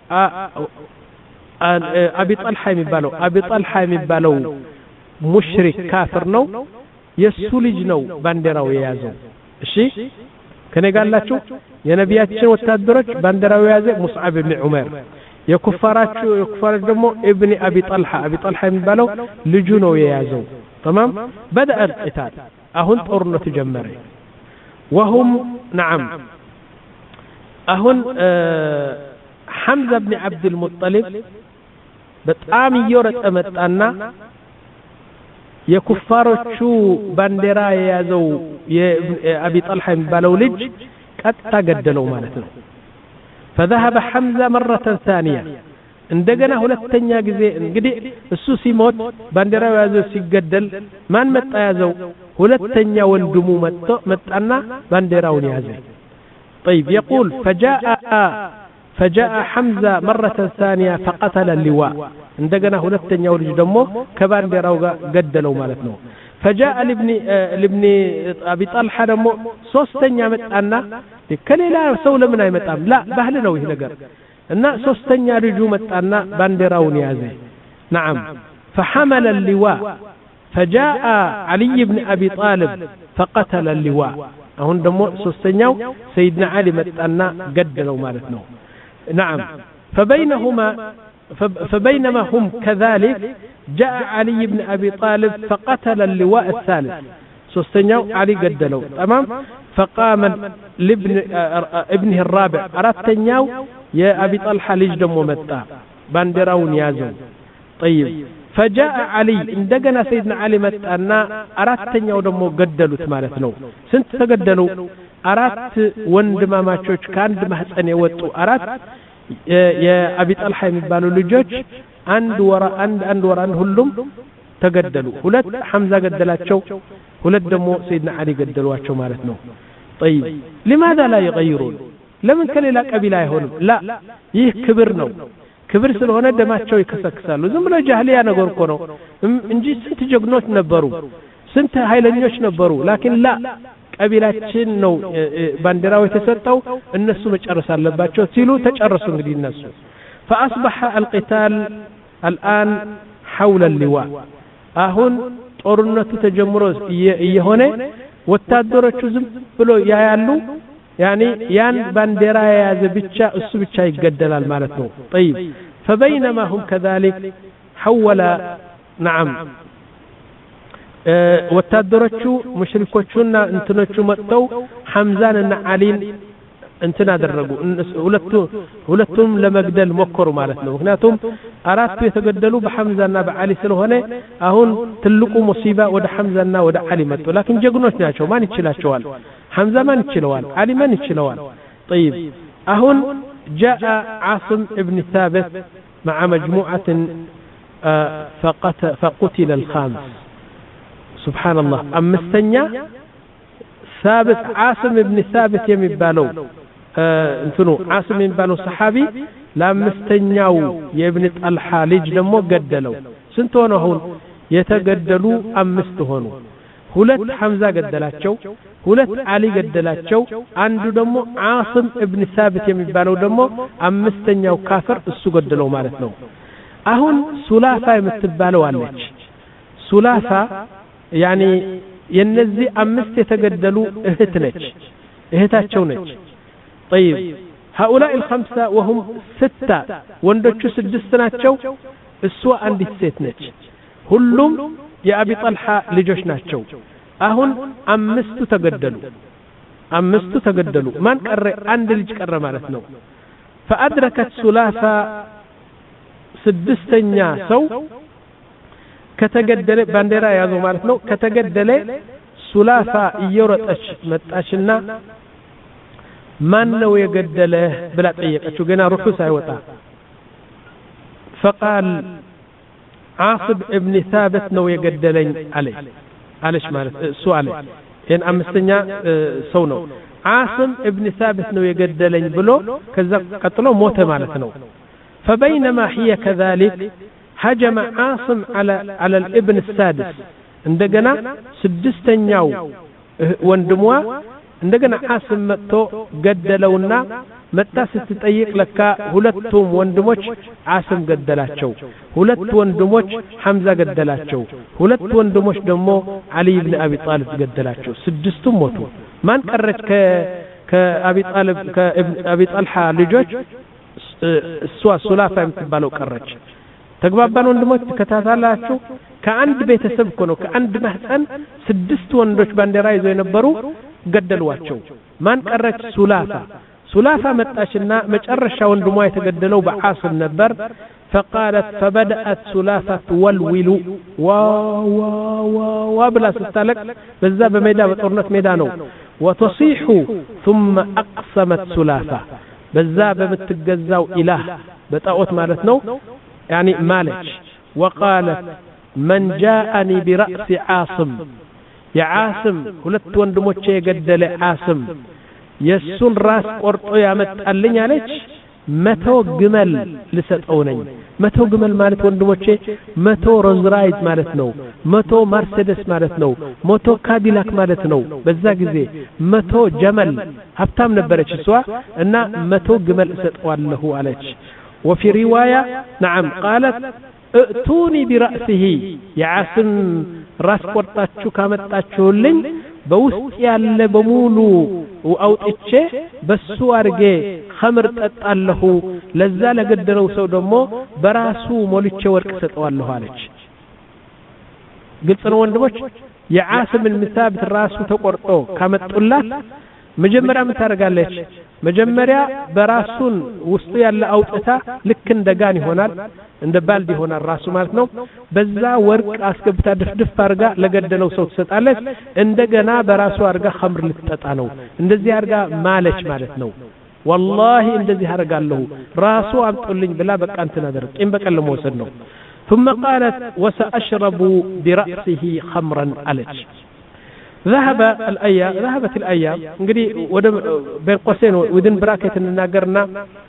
አቢ ጣልሃ የሚባለው አቢ ጣልሃ የሚባለው ሙሽሪክ ካፍር ነው የሱ ልጅ ነው ባንዲራው የያዘው እሺ ከነጋላችሁ የነቢያችን ወታደሮች ባንዲራው የያዘ ሙስዓብ ኢብኑ ዑመር የኩፋራቹ የኩፋራች ደግሞ ኢብኑ አቢ ጣልሃ አቢ ጣልሃ የሚባለው ልጁ ነው የያዘው تمام بدأ القتال أهون طورنة جمري وهم نعم أهون آه حمزة بن عبد المطلب بتقام يورت أمتأنا يكفارو باندرا يازو أبي طلحة بالو لج قد تقدلوا مالتنا فذهب حمزة مرة ثانية እንደገና ሁለተኛ ጊዜ እንግዲህ እሱ ሲሞት ባንዲራው ያዘው ሲገደል ማን መጣ ያዘው ሁለተኛ ወንድሙ መጣ መጣና ባንዲራውን ያዘ طيب يقول فجاء فجاء حمزة مرة ثانية فقتل اللواء እንደገና ሁለተኛው ልጅ ደግሞ ከባንዲራው ጋር ገደለው ማለት ነው فجاء لابن لابن ابي طلحه ደግሞ ሶስተኛ መጣና ከሌላ ሰው ለምን አይመጣም لا ባህል ነው ይሄ ነገር እና ሶስተኛ ልጁ መጣና ባንዲራውን ያዘ نعم فحمل اللواء فجاء علي بن ابي طالب فقتل اللواء አሁን ደግሞ ሶስተኛው سيدنا علي መጣና ገደለው ማለት ነው نعم فبينهما فبينما هم كذلك جاء علي بن ابي طالب فقتل اللواء الثالث ሶስተኛው علي ገደለው تمام فقام لابن ابنه الرابع አራተኛው የአቢ ጣልሃ ልጅ ደግሞ መጣ ባንዲራውን ያዘው طيب فجاء علي እንደገና سيدنا علي መጣና አራተኛው ደግሞ ገደሉት ማለት ነው ስንት ተገደሉ አራት ወንድማማቾች ከአንድ ማህፀን የወጡ አራት የአቢ ጣልሃ የሚባሉ ልጆች አንድ ወራ አንድ አንድ ወራ ሁሉም ተገደሉ ሁለት ሐምዛ ገደላቸው ሁለት ደግሞ سيدنا علي ገደሏቸው ማለት ነው طيب لماذا لا يغيرون ለምን ከሌላ ቀቢላ አይሆንም لا ይህ ክብር ነው ክብር ስለሆነ ደማቸው ይከሰክሳሉ ዝም ብሎ ጃህሊያ ነገር እኮ ነው እንጂ ስንት ጀግኖች ነበሩ ስንት ኃይለኞች ነበሩ لكن لا ቀቢላችን ነው ባንዲራው የተሰጠው እነሱ መጨረስ አለባቸው ሲሉ ተጨረሱ እንግዲህ እነሱ فاصبح القتال الان حول اللواء አሁን ጦርነቱ ተጀምሮ እየሆነ ወታደሮቹ ዝም ብሎ ያያሉ يعني ያን ባንዲራ የያዘ ብቻ እሱ ብቻ ይገደላል ማለት ነው طيب فبينما هم كذلك حول نعم ወታደሮቹ ሙሽሪኮቹና እንትኖቹ መጥተው ሐምዛንና አሊን እንትን አደረጉ ሁለቱ ሁለቱም ለመግደል ሞከሩ ማለት ነው ምክንያቱም አራቱ የተገደሉ በሐምዛና በአሊ ስለሆነ አሁን ትልቁ ሙሲባ ወደ ሐምዛና ወደ አሊ መጡ لكن ጀግኖች ናቸው ማን ይችላቸዋል ሐምዛ ማን ይችላል አሊ ማን ይችላል طيب አሁን جاء عاصم ابن ثابت مع مجموعة فقتل فقتل الخامس سبحان الله أمستنيا ثابت عاصم ابن ثابت يمبالو انتنو عاصم يمبالو صحابي لامستنياو يابن طلحة لج دمو قدلو سنتون هون يتقدلو أمست هونو ሁለት ሐምዛ ገደላቸው ሁለት አሊ ገደላቸው አንዱ ደግሞ ዓስም ኢብኑ ሳቢት የሚባለው ደግሞ አምስተኛው ካፍር እሱ ገደለው ማለት ነው አሁን ሱላፋ የምትባለው አለች ሱላፋ ያኒ የነዚህ አምስት የተገደሉ እህት ነች እህታቸው ነች طيب هؤلاء الخمسه وهم سته ወንዶቹ ስድስት ናቸው እሷ አንዲት ሴት ነች ሁሉም የአቢ ጣልሃ ልጆች ናቸው አሁን አምስቱ ተገደሉ አምስቱ ተገደሉ ማን ቀረ አንድ ልጅ ቀረ ማለት ነው فادركت سلافة ስድስተኛ ሰው ከተገደለ ባንዲራ ያዙ ማለት ነው ከተገደለ ሱላፋ እየሮጠች መጣችና ማን ነው የገደለ ብላ ጠየቀችው ገና ሩሑ ሳይወጣ فقال عاصم ابن ثابت نو يقدلين عليه عليش مالت سؤال إن أمستنيا سونو عاصم ابن ثابت نو يقدلين بلو كذا قتلوا موت مالتنو فبينما هي كذلك هجم عاصم على على الابن السادس عندنا سدستنياو وندموا عندنا عاصم متو قدلونا متى ستطيق لك ሁለቱም ወንድሞች ዓስም ገደላቸው ሁለት ወንድሞች ሐምዛ ገደላቸው ሁለት ወንድሞች ደግሞ አሊ ኢብኑ አቢ ጣሊብ ገደላቸው ስድስቱም ሞቱ ማን ቀረች ከ ከአቢ ጣሊብ ከኢብኑ አቢ ጣልሃ ልጆች እሷ ሱላፋ የምትባለው ቀረች ተግባባን ወንድሞች ተከታታላችሁ ከአንድ ቤተሰብ እኮ ነው ከአንድ ማህፀን ስድስት ወንዶች ባንዲራ ይዘው የነበሩ ገደሏቸው ማን ቀረች ሱላፋ ሱላፋ መጣችና መጨረሻ ወንድሟ የተገደለው በዓስም ነበር فقالت فبدأت سلافة تولول وا وا وا وبلا ستالك بذا بميدا بطورنت ميدانو وتصيح ثم أقسمت سلافة بذا بمتجزاو إله بتاوت مالتنو يعني مالك وقالت من جاءني برأس عاصم يا عاصم ሁለት ወንድሞቼ የገደለ عاصم የሱን ራስ ቆርጦ ያመጣልኝ አለች መቶ ግመል ልሰጠው ነኝ መቶ ግመል ማለት ወንድሞቼ መቶ ሮዝራይት ማለት ነው መቶ መርሴዲስ ማለት ነው መቶ ካዲላክ ማለት ነው በዛ ጊዜ መቶ ጀመል ሀብታም ነበረች እሷ እና መቶ ግመል ሰጠዋለሁ አለች وفي روايه نعم قالت ائتوني برأسه يا عاصم راس ቆርጣችሁ ካመጣችሁልኝ በውስጥ ያለ በሙሉ አውጥቼ በሱ አርጌ ኸምር ጠጣለሁ ለዛ ለገደለው ሰው ደግሞ በራሱ ሞልቼ ወርቅ ሰጠዋለሁ አለች ግልጽ ነው ወንድሞች የዓስም المثابت ራሱ ተቆርጦ ካመጡላት መጀመሪያ ምን ታረጋለች መጀመሪያ በራሱን ውስጥ ያለ አውጥታ ልክ እንደጋን ይሆናል እንደ ባልዲ ይሆናል ራሱ ማለት ነው በዛ ወርቅ አስገብታ ድፍድፍ አርጋ ለገደለው ሰው ትሰጣለች እንደገና በራሱ አርጋ ኸምር ልትጠጣ ነው እንደዚህ አርጋ ማለች ማለት ነው والله እንደዚህ አርጋለሁ ራሱ አምጡልኝ ብላ በቃ እንትን አደረገ ቂም በቀል ለመውሰድ ነው ثم قالت وسأشرب برأسه خمرا علج ذهب الأيام ذهبت الأيام እንግዲህ ወደ በين قوسين ودن براكت እንናገርና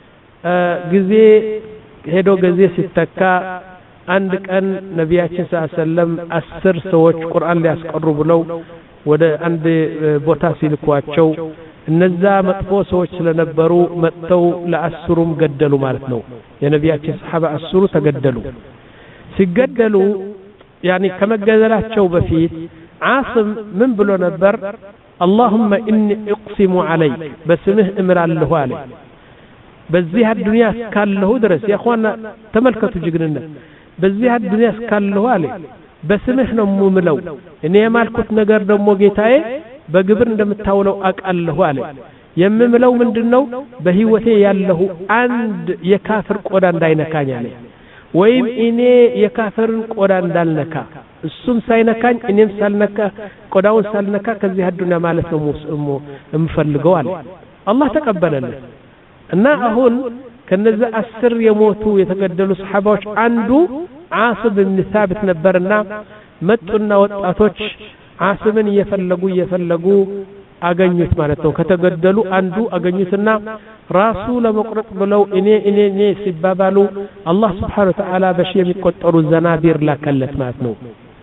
ጊዜ ሄዶ ጊዜ ሲተካ አንድ ቀን ነብያችን ሰለላሁ ዐለይሂ ወሰለም አስር ሰዎች ቁርአን ሊያስቀሩ ብለው ወደ አንድ ቦታ ሲልኳቸው እነዛ መጥፎ ሰዎች ስለነበሩ መጥተው ለአስሩም ገደሉ ማለት ነው የነብያችን ሰሃባ አስሩ ተገደሉ ሲገደሉ يعني ከመገደላቸው በፊት عاصم من بلو نبر اللهم إني اقسم عليك بسمه امر الله عليه بزيها الدنيا اسكال له درس يا اخوانا تملكتوا جقننا بزيها الدنيا اسكال له عليه بسمه نمو ملو اني يمالكت نقر دمو جيتاي بقبر እንደምታውለው አቃለሁ አለ የምምለው ምንድነው በህይወቴ ያለው አንድ የካፍር ቆዳ እንዳይነካኝ አለ ወይም እኔ የካፍርን ቆዳ እንዳልነካ እሱም ሳይነካኝ እኔም ሳልነካ ቆዳውን ሳልነካ ከዚህ አዱና ማለት ነው ሙስሙ እምፈልገው አለ አላህ ተቀበለለት እና አሁን ከነዛ አስር የሞቱ የተገደሉ ሰሃባዎች አንዱ ዓስብ ብን ሳቢት ነበርና መጡና ወጣቶች ዓስብን እየፈለጉ እየፈለጉ አገኙት ማለት ነው ከተገደሉ አንዱ አገኙትና ራሱ ለመቁረጥ ብለው እኔ እኔ እኔ ሲባባሉ አላህ Subhanahu Wa Ta'ala በሺ የሚቆጠሩ ዘናቢር ላከለት ማለት ነው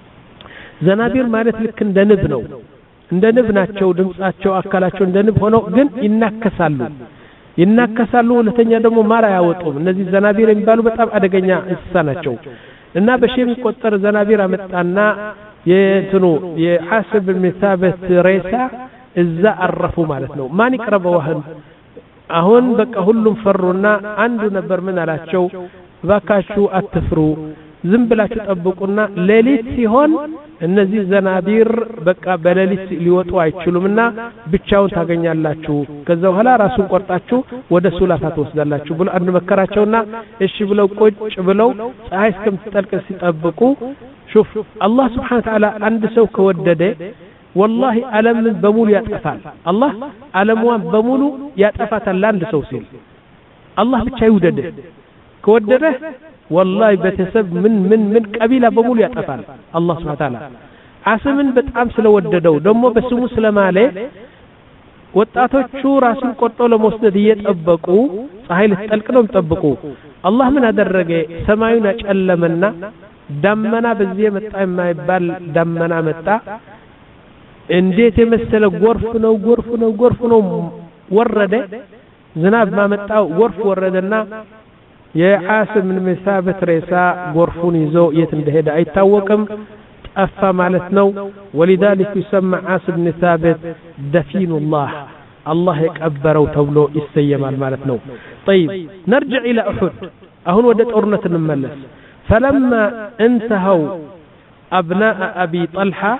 ዘናቢር ማለት ልክ እንደ ንብ ነው እንደ ንብ ናቸው ድምጻቸው አካላቸው እንደ ንብ ሆነው ግን ይናከሳሉ ይናከሳሉ ሁለተኛ ደግሞ ማር ያወጡም እነዚህ ዘናቢር የሚባሉ በጣም አደገኛ እንስሳ ናቸው እና በሺ የሚቆጠር ዘናቢር አመጣና የትኑ የዓስብ ብን ሳቢት ሬሳ እዛ አረፉ ማለት ነው ማን ይቀርበው አሁን አሁን በቃ ሁሉም ፈሩና አንዱ ነበር ምን አላቸው ባካችሁ አትፍሩ ዝም ብላችሁ ጠብቁና ሌሊት ሲሆን እነዚህ ዘናቢር በቃ በሌሊት ሊወጡ አይችሉምና ብቻውን ታገኛላችሁ ከዛ በኋላ ራሱን ቆርጣችሁ ወደ ሱላፋ ተወስዳላችሁ ብሎ አንዱ መከራቸውና እሺ ብለው ቁጭ ብለው ፀሐይ እስከምትጠልቅ ሲጠብቁ شوف الله سبحانه وتعالى عند سو كودده والله ألم بمولو يطفال الله ألموان بمولو يطفاتال لاند سو سيل الله ብቻ ይወደደ ከወደደ والله በተሰብ ምን ምን ምን ቀቢላ በሙሉ ያጠፋል الله سبحانه وتعالى ዓስምን በጣም ስለወደደው ደግሞ በስሙ ስለማለ ወጣቶቹ ራስን ቆርጦ ለመወስደት እየጠበቁ ፀሐይ ልትጠልቅ ነው ተጠብቁ الله ምን አደረገ ሰማዩን አጨለመና ደመና በዚህ መጣ የማይባል ደመና መጣ እንዴት የመሰለ ጎርፍ ነው ጎርፍ ነው ጎርፍ ነው ወረደ ዝናብ ማመጣው ጎርፍ ወረደና የዓስብ ብን ሳቢት ሬሳ ጎርፉን ይዞ የት እንደሄደ አይታወቅም ጠፋ ማለት ነው ولذلك يسمى ዓስብ ብን ሳቢት دفين الله الله يقبرው ተብሎ ይሰየማል ማለት ነው طيب نرجع الى احد አሁን ወደ ጦርነት እንመለስ فلما انتهوا أبناء أبي طلحة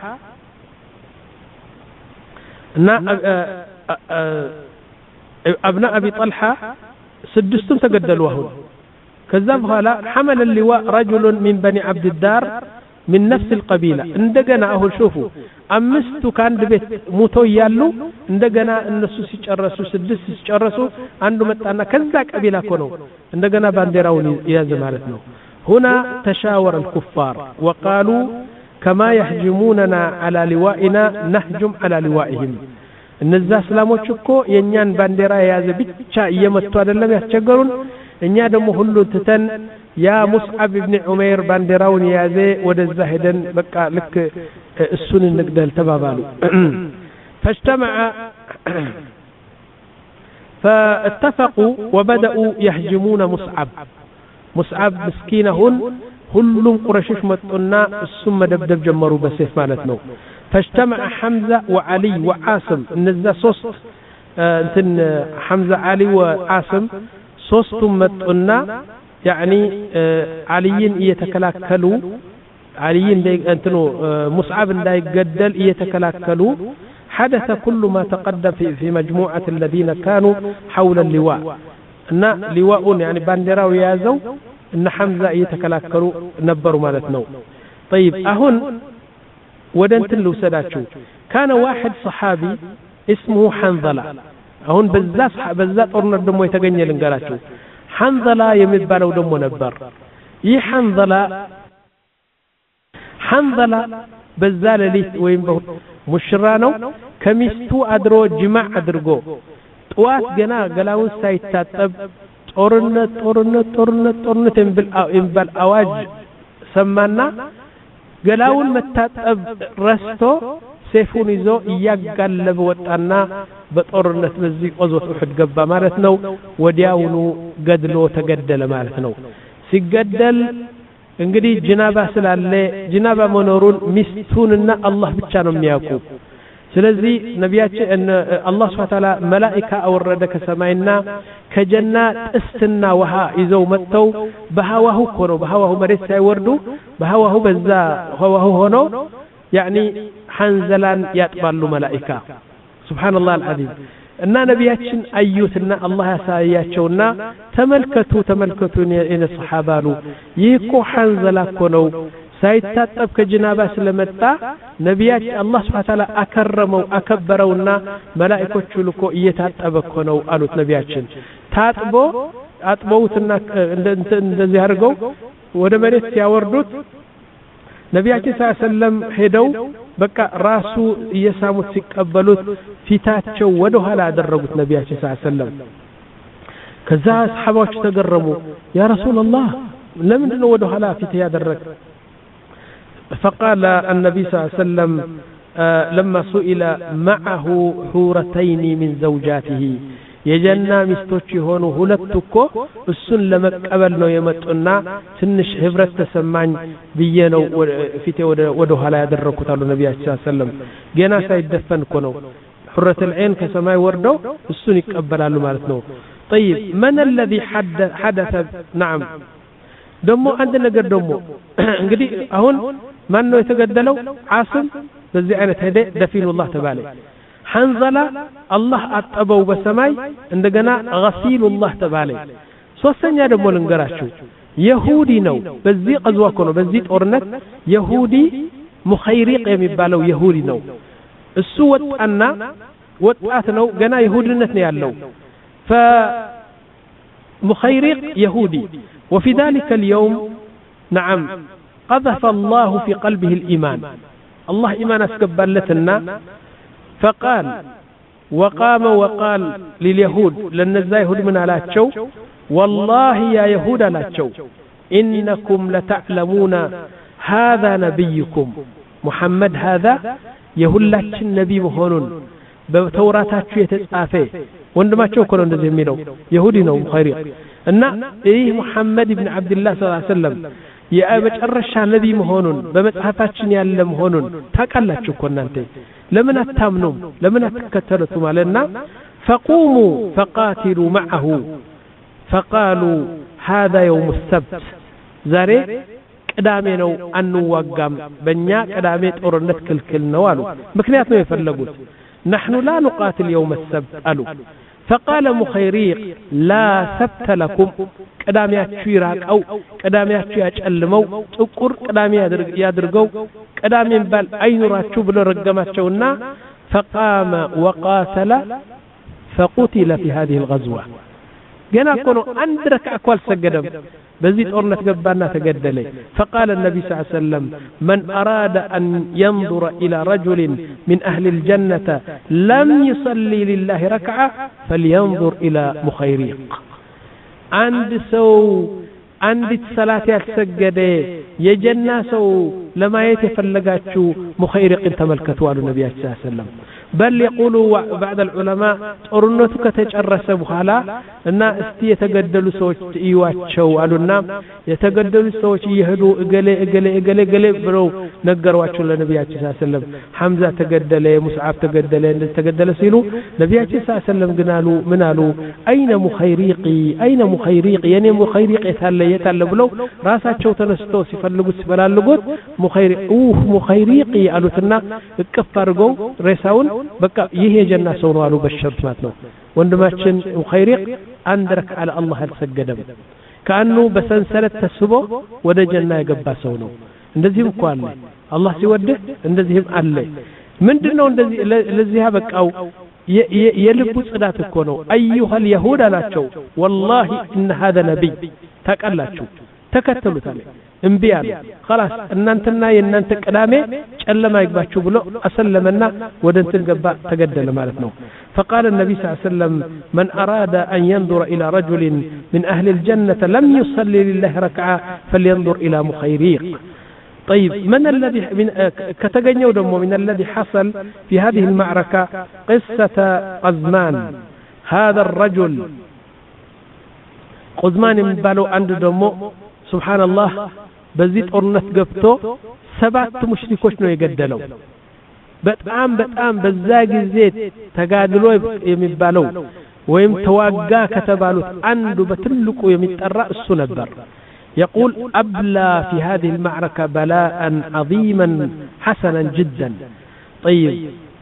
أبناء أبي طلحة سدستم تقدلوه كذبها لا حمل اللواء رجل من بني عبد الدار من نفس القبيلة عندنا أهل شوفوا أمستو كان بيت موتو يالو عندنا النسو سيجرسو سدس سيجرسو عنده متانا كذا قبيلة كونو عندنا بانديراون يا زمالتنا هنا تشاور الكفار وقالوا كما يهجموننا على لوائنا نهجم على لوائهم እነዛ እስላሞች እኮ የኛን ባንዲራ የያዘ ብቻ እየመጡ አይደለም ያስቸገሩን እኛ ደግሞ ሁሉ ትተን ያ ሙስዓብ ኢብኑ ዑመይር ባንዲራውን የያዘ ወደዛ ሄደን በቃ ልክ እሱን እንግደል ተባባሉ فاجتمع فاتفقوا وبدأوا يهجمون مصعب مصعب مسكينهن كلهم قريش متنا ثم دبدب جمروا بسيف مالتنا فاجتمع حمزة وعلي وعاصم النزا صوست انتن حمزة علي وعاصم صوستم متنا يعني عليين يتكلاكلوا عليين انتنو مصعب لا يقدل يتكلاكلوا حدث كل ما تقدم في, في مجموعة الذين كانوا حول اللواء ان لواء يعني باندرا ويازو ان حمزة يتكلاكلوا نبروا مالتنا طيب اهون ودنت لو سداتشو كان واحد صحابي اسمه حنظلة هون بزاس بزاس ጦርነት ደሞ የተገኘ ልንገራችሁ حنظلة የሚባለው ደሞ ነበር ይህ حنظلة حنظلة በዛ ሌሊት ወይም ሙሽራ ነው ከሚስቱ አድሮ ጅማዕ አድርጎ ጧት ገና ገላውን ሳይታጠብ ጦርነት ጦርነት ጦርነት ጦርነት እንበል አዋጅ ሰማና ገላውን መታጠብ ረስቶ ሰይፉን ይዞ እያጋለበ ወጣና በጦርነት በዚህ ቆዞት ኡህድ ገባ ማለት ነው ወዲያውኑ ገድሎ ተገደለ ማለት ነው ሲገደል እንግዲህ ጅናባ ስላለ ጅናባ መኖሩን ሚስቱንና አላህ ብቻ ነው የሚያውቁ ስለዚህ ነቢያችን አላህ Subhanahu Wa Ta'ala መላእክት አወረደ ከሰማይና ከጀና ጥስትና ውሃ ይዘው መጥተው በሃዋሁ ኮኖ በሃዋሁ መሬት ሳይወርዱ በሃዋሁ በዛ ሃዋሁ ሆኖ يعني حنزلان ያጥባሉ መላእክት ሱብሃንአላህ አልዓዚም እና ነቢያችን አዩትና አላህ ያሳያቸውና ተመልከቱ ተመልከቱ የነ ሱሐባሉ ይኮ حنزላ ኮነው ሳይታጠብ ከጅናባ ስለመጣ ነቢያችን አላህ Subhanahu Wa Ta'ala አከረመው አከበረውና መላእክቶቹ ልኮ እየታጠበ ኮነው አሉት ነቢያችን ታጥቦ አጥበውትና እንደዚህ አድርገው ወደ መሬት ሲያወርዱት ነቢያችን ሰለላም ሄደው በቃ ራሱ እየሳሙት ሲቀበሉት ፊታቸው ወደ ኋላ አደረጉት ነቢያችን ሰለላም ከዛ ሰሃባዎች ተገረሙ ያ ረሱላህ ለምን ነው ወደ ኋላ ፊት ያደረክ فقال النبي صلى الله عليه وسلم آه لما سئل معه حورتين من زوجاته የጀና ሚስቶች የሆኑ ሁለት እኮ እሱን ለመቀበል ነው የመጡና ትንሽ ህብረት ተሰማኝ ብዬ ነው ፊቴ ወደ ወደ ኋላ ያደረኩት አሉ ነብያችን ሰለላሁ ዐለይሂ ወሰለም ገና ሳይደፈን እኮ ነው حرة العين ከሰማይ ወርደው እሱን ይቀበላሉ ማለት ነው طيب من الذي حدث نعم ደሞ አንድ ነገር ደሞ እንግዲህ አሁን ማን ነው የተገደለው ዓስም በዚህ አይነት ሄደ ደፊኑላህ ተባለ حنظلة الله أطبوا بسماي عندنا غسيل الله تبالي ሶስተኛ ደግሞ ልንገራችሁ يهودي ነው በዚህ ቀዝዋ ነው በዚህ ጦርነት يهودي مخيرق የሚባለው يهودي ነው እሱ ወጣና ወጣት ነው ገና يهودነት ነው ያለው ف مخيرق يهودي وفي ذلك اليوم نعم قذف الله في قلبه الإيمان الله إيمان أسكبلتنا فقال وقام وقال لليهود لأن اليهود من على الشو والله يا يهود على الشو إنكم لتعلمون هذا نبيكم محمد هذا يهود لك النبي مهونون بتوراتاتشو يتسافي وندما تشوكرون እንደዚህ የሚለው يهودي ነው خيري እና ይህ محمد بن عبد الله صلى الله عليه وسلم የመጨረሻ ነብይ መሆኑን በመጽሐፋችን ያለ መሆኑን ታውቃላችሁ እኮ እናንተ ለምን አታምኑም ለምን አትከተሉትም አለና فقوموا فقاتلوا معه فقالوا هذا يوم السبت ዛሬ ቅዳሜ ነው አንዋጋም በእኛ ቅዳሜ ጦርነት ክልክል ነው አሉ ምክንያት ነው የፈለጉት نحن لا نقاتل يوم السبت አሉ فقال مخيريق لا سبت لكم ቅዳሜያችሁ ይራቀው ቅዳሜያችሁ ያጨልመው ጥቁር ቅዳሜ ያድርገው ቅዳሜን ባል አይኑራችሁ ብሎ ረገማቸውና فقام وقاتل فقتل في هذه الغزوة جنا كانوا عند ركعة كوال سجدم بزيد أورنة جبانا تجدلي فقال النبي صلى الله عليه وسلم من أراد أن ينظر إلى رجل من أهل الجنة لم يصلي لله ركعة فلينظر إلى مخيريق عند سو عند الصلاة السجدة يجنا سو لما يتفلقاتشو مخيرق تملكت والو النبي صلى الله عليه وسلم بل يقولوا بعض العلماء أرنتك تجرس بحالا أن استي يتقدلوا سوش إيواتشو قالوا يتقدلوا سوش يهدوا إقلي إقلي إقلي إقلي برو نقروا واتشو لنبي صلى الله عليه وسلم حمزة تقدلي مصعب تقدلي تقدل سيلو نبي صلى الله عليه وسلم قالوا منالوا أين مخيريقي أين مخيريقي يعني مخيريقي يتهلي يتهلي بلو راساتشو تنستو سفلقوا سفلالقوا مخيريقي أوه مخيريقي قالوا تنا كفرقوا رساون በቃ ይሄ የጀና ሰው ነው አሉ በሽርት ማለት ነው ወንድማችን ሙኸይሪቅ አንድረክ على الله አልሰገደም ካኑ በሰንሰለት ተስቦ ወደ ጀና የገባ ሰው ነው እንደዚህም እኮ አለ አላህ ሲወድህ እንደዚህም አለ ምንድነው እንደዚህ ለዚህ ያበቃው የልቡ ጽዳት እኮ ነው ايها اليهود አላቸው والله ان هذا نبي ተቀላችሁ ተከተሉታል እንቢ አሉ خلاص እናንተና የእናንተ ቅዳሜ ጨለማ ይግባችሁ ብሎ አሰለመና ወደ እንትን ገባ ተገደለ ማለት ነው فقال النبي صلى الله عليه وسلم من أراد أن ينظر إلى رجل من أهل الجنة لم يصلي لله ركعة فلينظر إلى مخيريق طيب من الذي من كتجنيو دمو من الذي حصل في هذه المعركة قصة قزمان هذا الرجل قزمان من بالو عند دمو سبحان الله بزيد أرنت قبتو سبعة مشركوش نو يقدلو بتقام بتقام بزاق الزيت تقادلو يمبالو ويم تواقا كتبالو عنده بتلقو يمتقرأ السنبر يقول أبلى في هذه المعركة بلاء عظيما حسنا جدا طيب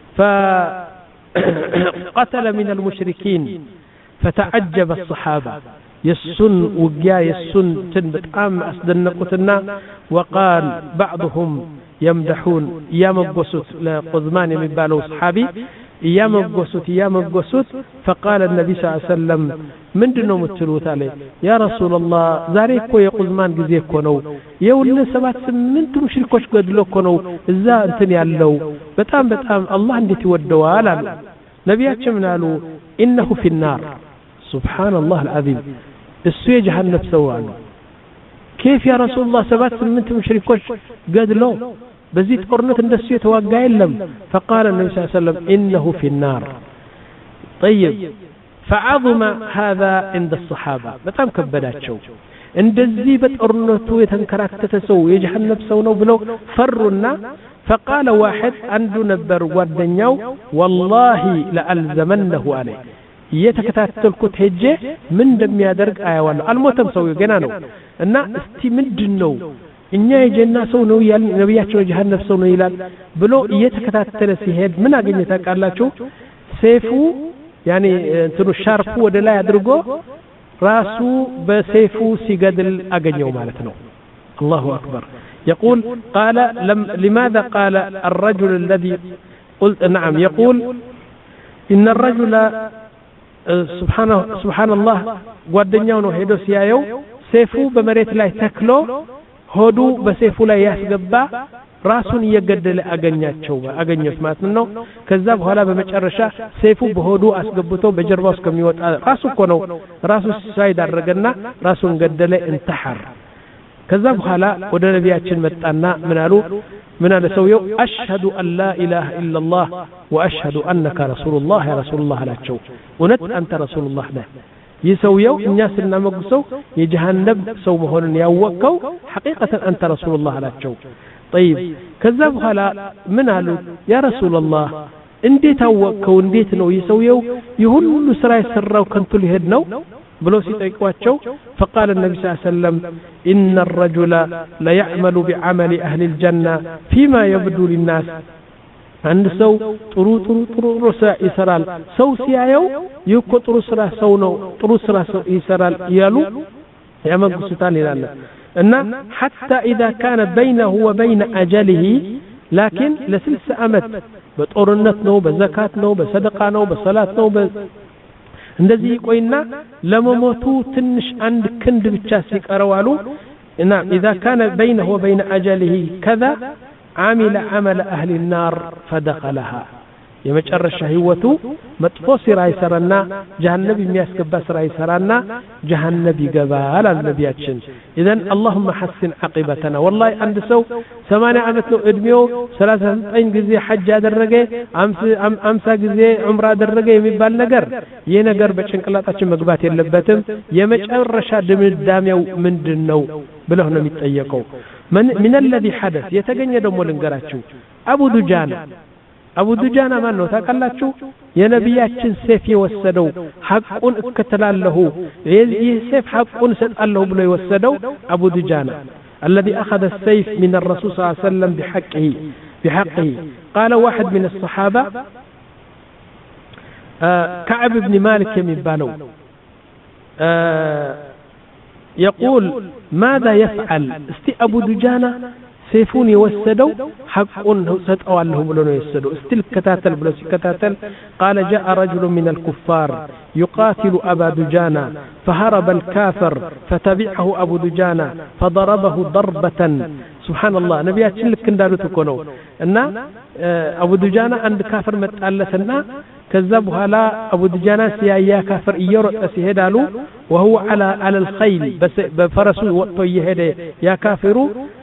فقتل من المشركين فتعجب الصحابة يسن وجا يسن تنبتام أصدنقتنا وقال بعضهم يمدحون يا مقصوت لقزمان يمبالو صحابي يا مقصوت يا مقصوت فقال النبي صلى الله عليه وسلم من دنو متلوت عليه يا رسول الله زاريكو يا قزمان جزيكو نو يولن سبات سمنت مشركوش قدلوكو نو إذا انتن يالو بتام بتام الله اندي تودوا على نبياتش من قالوا إنه في النار سبحان الله العظيم السوء جهنم سوانه كيف يا رسول الله سبات سمنت مشركوش قدلو بزيت قرنت عند السوء توقع لهم فقال النبي صلى الله عليه وسلم إنه في النار طيب فعظم هذا عند الصحابة بتام كبدات شو عند الزيبة قرنته يتنكرك تتسو يجهنم سونو بلو فرنا فقال واحد عنده نبر ودنيو والله لألزمنه عليه يتكتاتلكو تهجه من دم يادرق آيوان الموتم سوي جنانو إن استي مدنو إنيا يجنا سونو يال نبياتشو جهنم سونو يلال بلو يتكتاتل سيهد من أجن يتكالاتشو سيفو يعني انتنو شارفو ودلا يدرقو راسو بسيفو سيقدل أجنيو مالتنو الله أكبر يقول قال لم لماذا قال الرجل الذي قلت نعم يقول إن الرجل سبحانه سبحان الله ጓደኛው ነው ሄዶ ሲያየው ሰይፉ በመሬት ላይ ተክሎ ሆዱ በሰይፉ ላይ ያስገባ ራሱን እየገደለ አገኛቸው አገኘት ማለት ነው ከዛ በኋላ በመጨረሻ ሰይፉ በሆዱ አስገብቶ በጀርባው እስከሚወጣ ራሱ እኮ ነው ራሱ ሳይድ አደረገና ራሱን ገደለ እንተሐር ከዛ በኋላ ወደ ነቢያችን መጣና ምን አሉ من هذا سويو أشهد أن لا إله إلا الله وأشهد أنك رسول الله يا رسول الله لا تشو ونت أنت رسول الله ده يسويو الناس اللي مقصو يجهنم سو مهون يوقو حقيقة أنت رسول الله لا تشو طيب كذب هلا من قالوا يا رسول الله انديت توقو انديت نو يسويو يهول سراي سراو كنتو لهدنو ብሎ ሲጠይቋቸው فقال النبي صلى الله عليه وسلم إن الرجل لا يعمل بعمل أهل الجنة فيما يبدو للناس አንድ ሰው ጥሩ ጥሩ ጥሩ ስራ ይሰራል ሰው ሲያየው ይኮ ጥሩ ስራ ሰው ነው ጥሩ ስራ ሰው ይሰራል ይያሉ ያመጉስታል ይላል እና حتى إذا كان بينه وبين أجله لكن لسلس أمد በጦርነት ነው በዘካት ነው በሰደቃ ነው በሰላት ነው እንደዚህ ቆይና ለመሞቱ ትንሽ አንድ ክንድ ብቻ ሲቀረው አሉ እና اذا كان بينه وبين اجله كذا عمل عمل اهل النار فدخلها የመጨረሻ ህይወቱ መጥፎ ስራ ይሰራና ጀሃነም የሚያስገባ ስራ ይሰራና ጀሃነም ይገባል አሉ ነቢያችን اذا اللهم حسن عاقبتنا والله አንድ ሰው ሰማንያ አመት ነው እድሜው ሰላሳ ዘጠኝ ጊዜ ሐጅ ያደረገ አምሳ ጊዜ ዑምራ ያደረገ የሚባል ነገር ይሄ ነገር በጭንቅላታችን መግባት የለበትም የመጨረሻ ድምዳሜው ምንድነው ብለው ነው የሚጠየቀው من الذي حدث የተገኘ ደግሞ ልንገራችሁ አቡ ዱጃና አቡ ዱጃና ማን ነው ታውቃላችሁ የነቢያችን ሰይፍ የወሰደው ሐቁን እከተላለሁ ይህ ሰይፍ ሐቁን ሰጣለሁ ብሎ የወሰደው አቡ ዱጃና الذي اخذ السيف من الرسول صلى الله عليه وسلم بحقه بحقه قال واحد من الصحابه آه كعب بن مالك የሚባለው آه يقول ماذا يفعل استي ابو دجانه سيفون يوسدوا حقون سطوالله بلو ነው يوسدوا استل كتاتل بلو سكتاتل قال جاء رجل من الكفار يقاتل ابا دجانه فهرب الكافر فتبعه ابو دجانه فضربه ضربه سبحان الله نبياتين لك እንዳሉት እኮ ነው እና አቡ ዱጃና አንድ ካፍር መጣለትና ከዛ በኋላ አቡ ዱጃና ሲያያ ካፍር እየሮጠ ሲሄዳሉ وهو على على الخيل بس بفرس ወጥቶ እየሄደ ያ ካፍሩ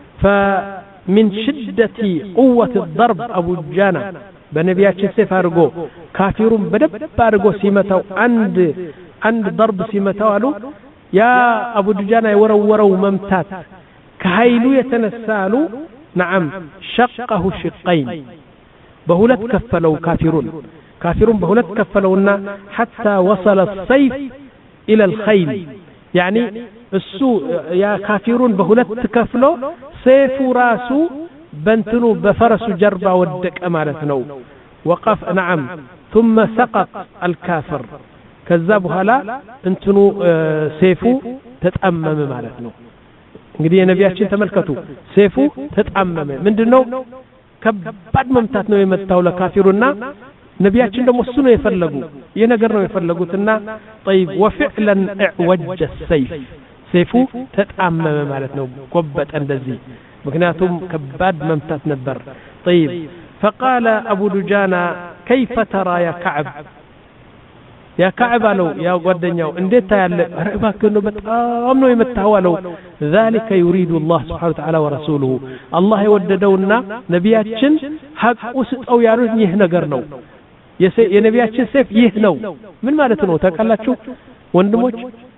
فمن شدة قوة الضرب أبو دجانة بنبياتش سيف أرغو كافرون بدب أرغو سيمتاو عند عند ضرب سيمتاو قالوا يا أبو دجانة يورو ورو ممتات كهيلو يتنسالو نعم شقه شقين بهولت كفلوا كافرون كافرون بهولت كفلونا حتى وصل السيف إلى الخيل يعني السوء يا كافرون بهولت كفلو سيف راسو بنتنو بفرس جربا ودك أمالتنو وقف نعم ثم سقط الكافر كذبها لا انتنو سيفو تتأمم مالتنو እንግዲህ የነቢያችን ተመልከቱ ሰይፉ ተጣመመ ምንድነው ከባድ መምታት ነው የመታው ለካፊሩና ነቢያችን ደግሞ እሱ ነው የፈለጉ ይሄ ነገር ነው የፈለጉትና طيب وفعلا اعوج السيف ሰይፉ ተጣመመ ማለት ነው ጎበጠ እንደዚህ ምክንያቱም ከባድ መምታት ነበር طيب فقال ابو دجانة كيف ترى يا كعب يا كعب له يا ጓደኛው እንዴት ታያለ እባክህ ነው በጣም ነው የመታዋለው ذلك يريد الله سبحانه وتعالى ورسوله الله የወደደውና ነቢያችን ሐቁ ስጠው ያሉት ይህ ነገር ነው የነቢያችን ሰይፍ ይህ ነው ምን ማለት ነው ታውቃላችሁ ወንድሞች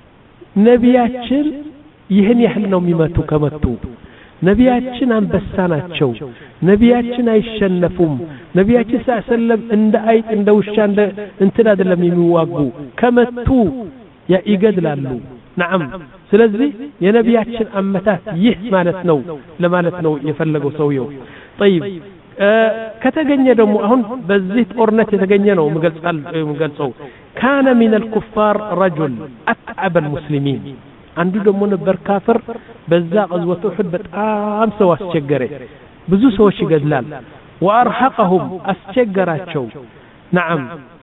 ነቢያችን ይህን ያህል ነው የሚመቱ ከመቱ ነቢያችን አንበሳ ናቸው ነቢያችን አይሸነፉም ነቢያችን ሰለም እንደ አይጥ እንደ ውሻ እንደ እንትን አይደለም የሚዋጉ ከመቱ ይገድላሉ نعم ስለዚህ የነቢያችን አመታት ይህ ማለት ነው ለማለት ነው የፈለገው ሰውየው طيب ከተገኘ ደግሞ አሁን በዚህ ጦርነት የተገኘ ነው መገልጻል መገልጸው كان من الكفار رجل اتعب المسلمين አንዱ ደግሞ ነበር ካፍር በዛ غزوة احد በጣም ሰው አስቸገረ ብዙ ሰዎች ይገድላል وارهقهم አስቸገራቸው نعم